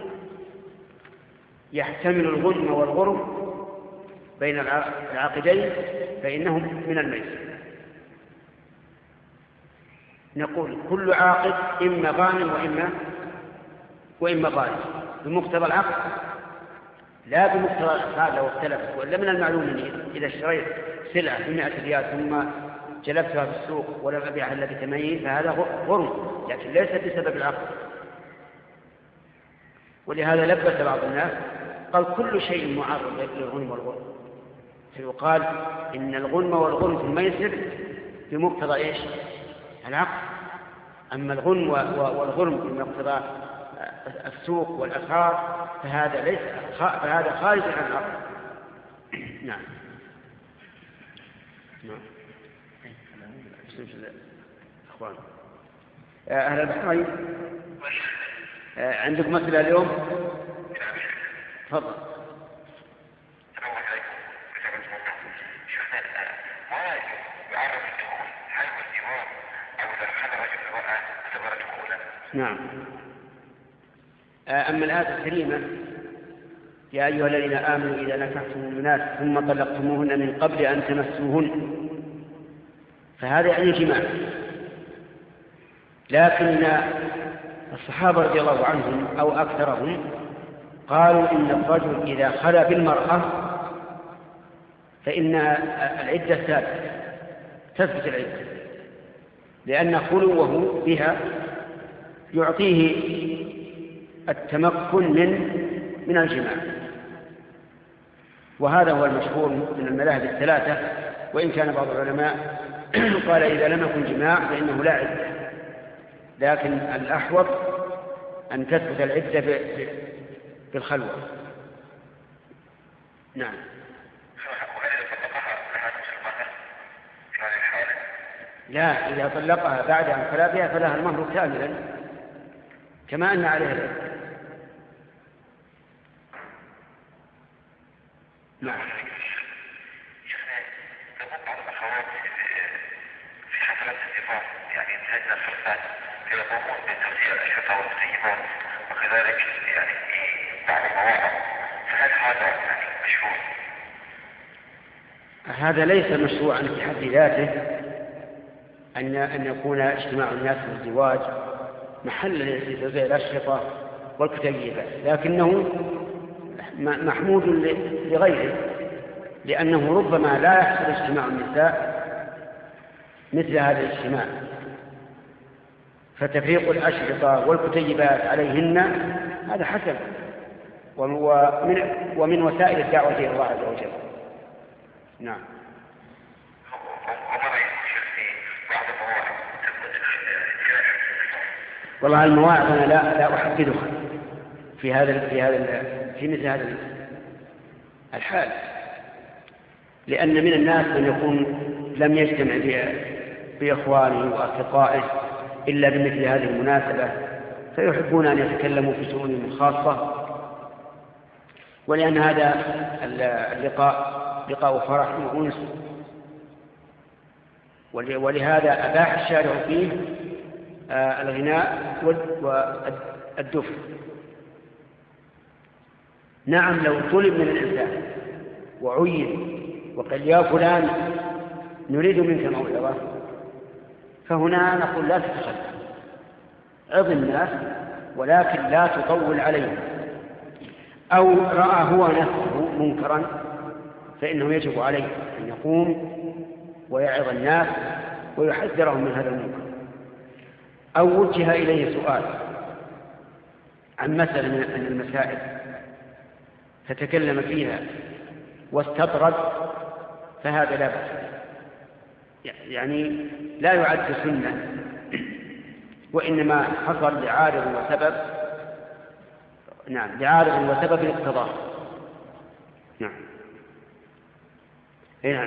يحتمل الغنم والغرم بين العاقدين فإنه من الميسر. نقول كل عاقد إما غانم وإما وإما غانم بمقتضى العقد، لا بمقتضى الأسعار لو اختلفت. ولا من المعلوم أني إذا اشتريت سلعة بمئة ريال ثم جلبتها في السوق ولم أبيعها إلا بثمانين فهذا غرم، لكن ليس بسبب العقد. ولهذا لبس بعض الناس قال كل شيء معرض للغنم والغرم، فيقال إن الغنم والغرم في الميسر بمقتضى إيش؟ العقد. أما الغنم والغرم بمقتضى السوق والأسعار فهذا ليس فهذا خارج عن العقد. نعم نعم. أخوان أهل البحرين عندك مسألة اليوم؟ تفضل. نعم. أما الآية الكريمة: يا أيها الذين آمنوا إذا نكحتم المؤمنات ثم طلقتموهن من قبل أن تمسوهن، فهذا يعني جماع. لكن الصحابة رضي الله عنهم أو أكثرهم قالوا إن الرجل إذا خلا بالمرأة فإن العدة ثابتة، تثبت العدة، لأن خلوه بها يعطيه التمكن من من الجماع. وهذا هو المشهور من المذاهب الثلاثة، وإن كان بعض العلماء قال إذا لم يكن جماع فإنه لا عدة، لكن الأحوط أن تثبت العدة بالخلوة. نعم. لا، إذا طلقها بعد أن ثلاثها فلها المهر كاملا كما أن عليها العدة. نعم. في حفلات الزفاف يعني انتهجنا الفرسان يقومون بتوزيع الأشرطة والمسيبات وكذلك يعني في بعض المواقع، فهل هذا يعني مشروع؟ هذا ليس مشروعا في حد ذاته، أن أن يكون اجتماع الناس والزواج محل لتوزيع الأشرطة والكتيبات، لكنه محمود لغيره، لأنه ربما لا يحصل اجتماع النساء مثل هذا الاجتماع، فتفريق الأشرطة والكتيبات عليهن هذا حسن، ومن, ومن وسائل الدعوة إلى الله عز وجل. نعم. والله المواعظ أنا لا لا أحددها في هذا في هذا في مثل هذا الحال، لأن من الناس من يكون لم يجتمع بإخوانه وأصدقائه إلا بمثل هذه المناسبة، فيحبون أن يتكلموا في شؤونهم الخاصة، ولأن هذا اللقاء لقاء فرح وأنس، ولهذا أباح الشارع فيه الغناء والدف. نعم، لو طلب من الإنسان وعين وقال يا فلان نريد منك موعظة، فهنا نقول لا تتخلف، عظ الناس ولكن لا تطول عليهم. أو رأى هو نفسه منكرا فإنه يجب عليه أن يقوم ويعظ الناس ويحذرهم من هذا المنكر. أو وجه إليه سؤال عن مسألة من المسائل فتكلم فيها واستطرد، فهذا لا بأس، يعني لا يعد سنة، وإنما حصل لعارض وسبب. نعم، لعارض وسبب اقتضاه. نعم. اي نعم.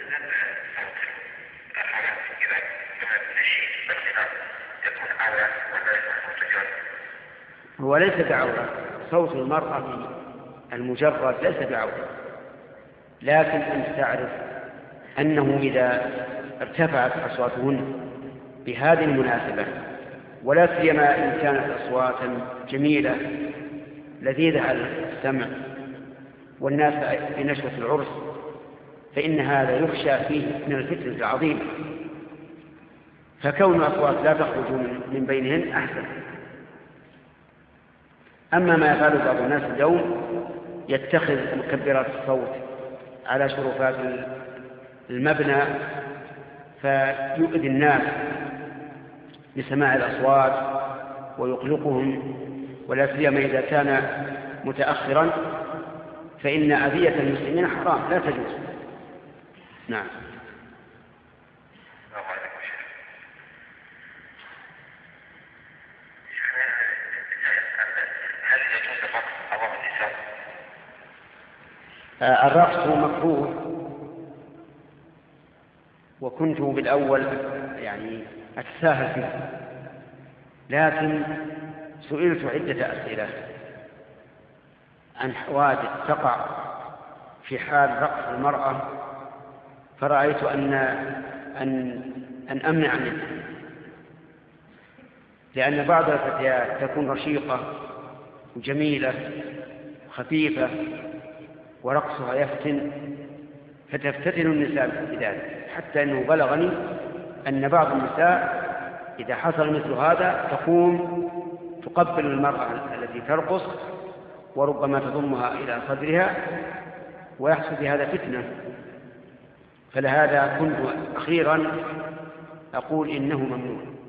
هو ليس بعورة، صوت المرأة المجرد ليس بعورة، لكن أنت تعرف أنه إذا ارتفعت أصواتهن بهذه المناسبة، ولا سيما إن كانت أصواتا جميلة لذيذة على السمع والناس في نشوة العرس، فإن هذا يخشى فيه من الفتنة العظيمة، فكون أصوات لا تخرج من بينهن أحسن. أما ما يفعل بعض الناس اليوم يتخذ مكبرات الصوت على شرفات المبنى فيؤذي الناس بسماع الأصوات ويقلقهم، ولا سيما إذا كان متأخرا، فإن أذية المسلمين حرام لا تجوز. نعم. الرقص مكروه، وكنت بالأول يعني أتساهل فيه، لكن سئلت عدة أسئلة عن حوادث تقع في حال رقص المرأة، فرأيت أن أن أن أمنع منه، لأن بعض الفتيات تكون رشيقة وجميلة وخفيفة ورقصها يفتن، فتفتتن النساء بذلك، حتى أنه بلغني أن بعض النساء إذا حصل مثل هذا تقوم تقبل المرأة التي ترقص وربما تضمها إلى صدرها، ويحصل في هذا فتنة. فلهذا كنت أخيرا أقول إنه ممنوع.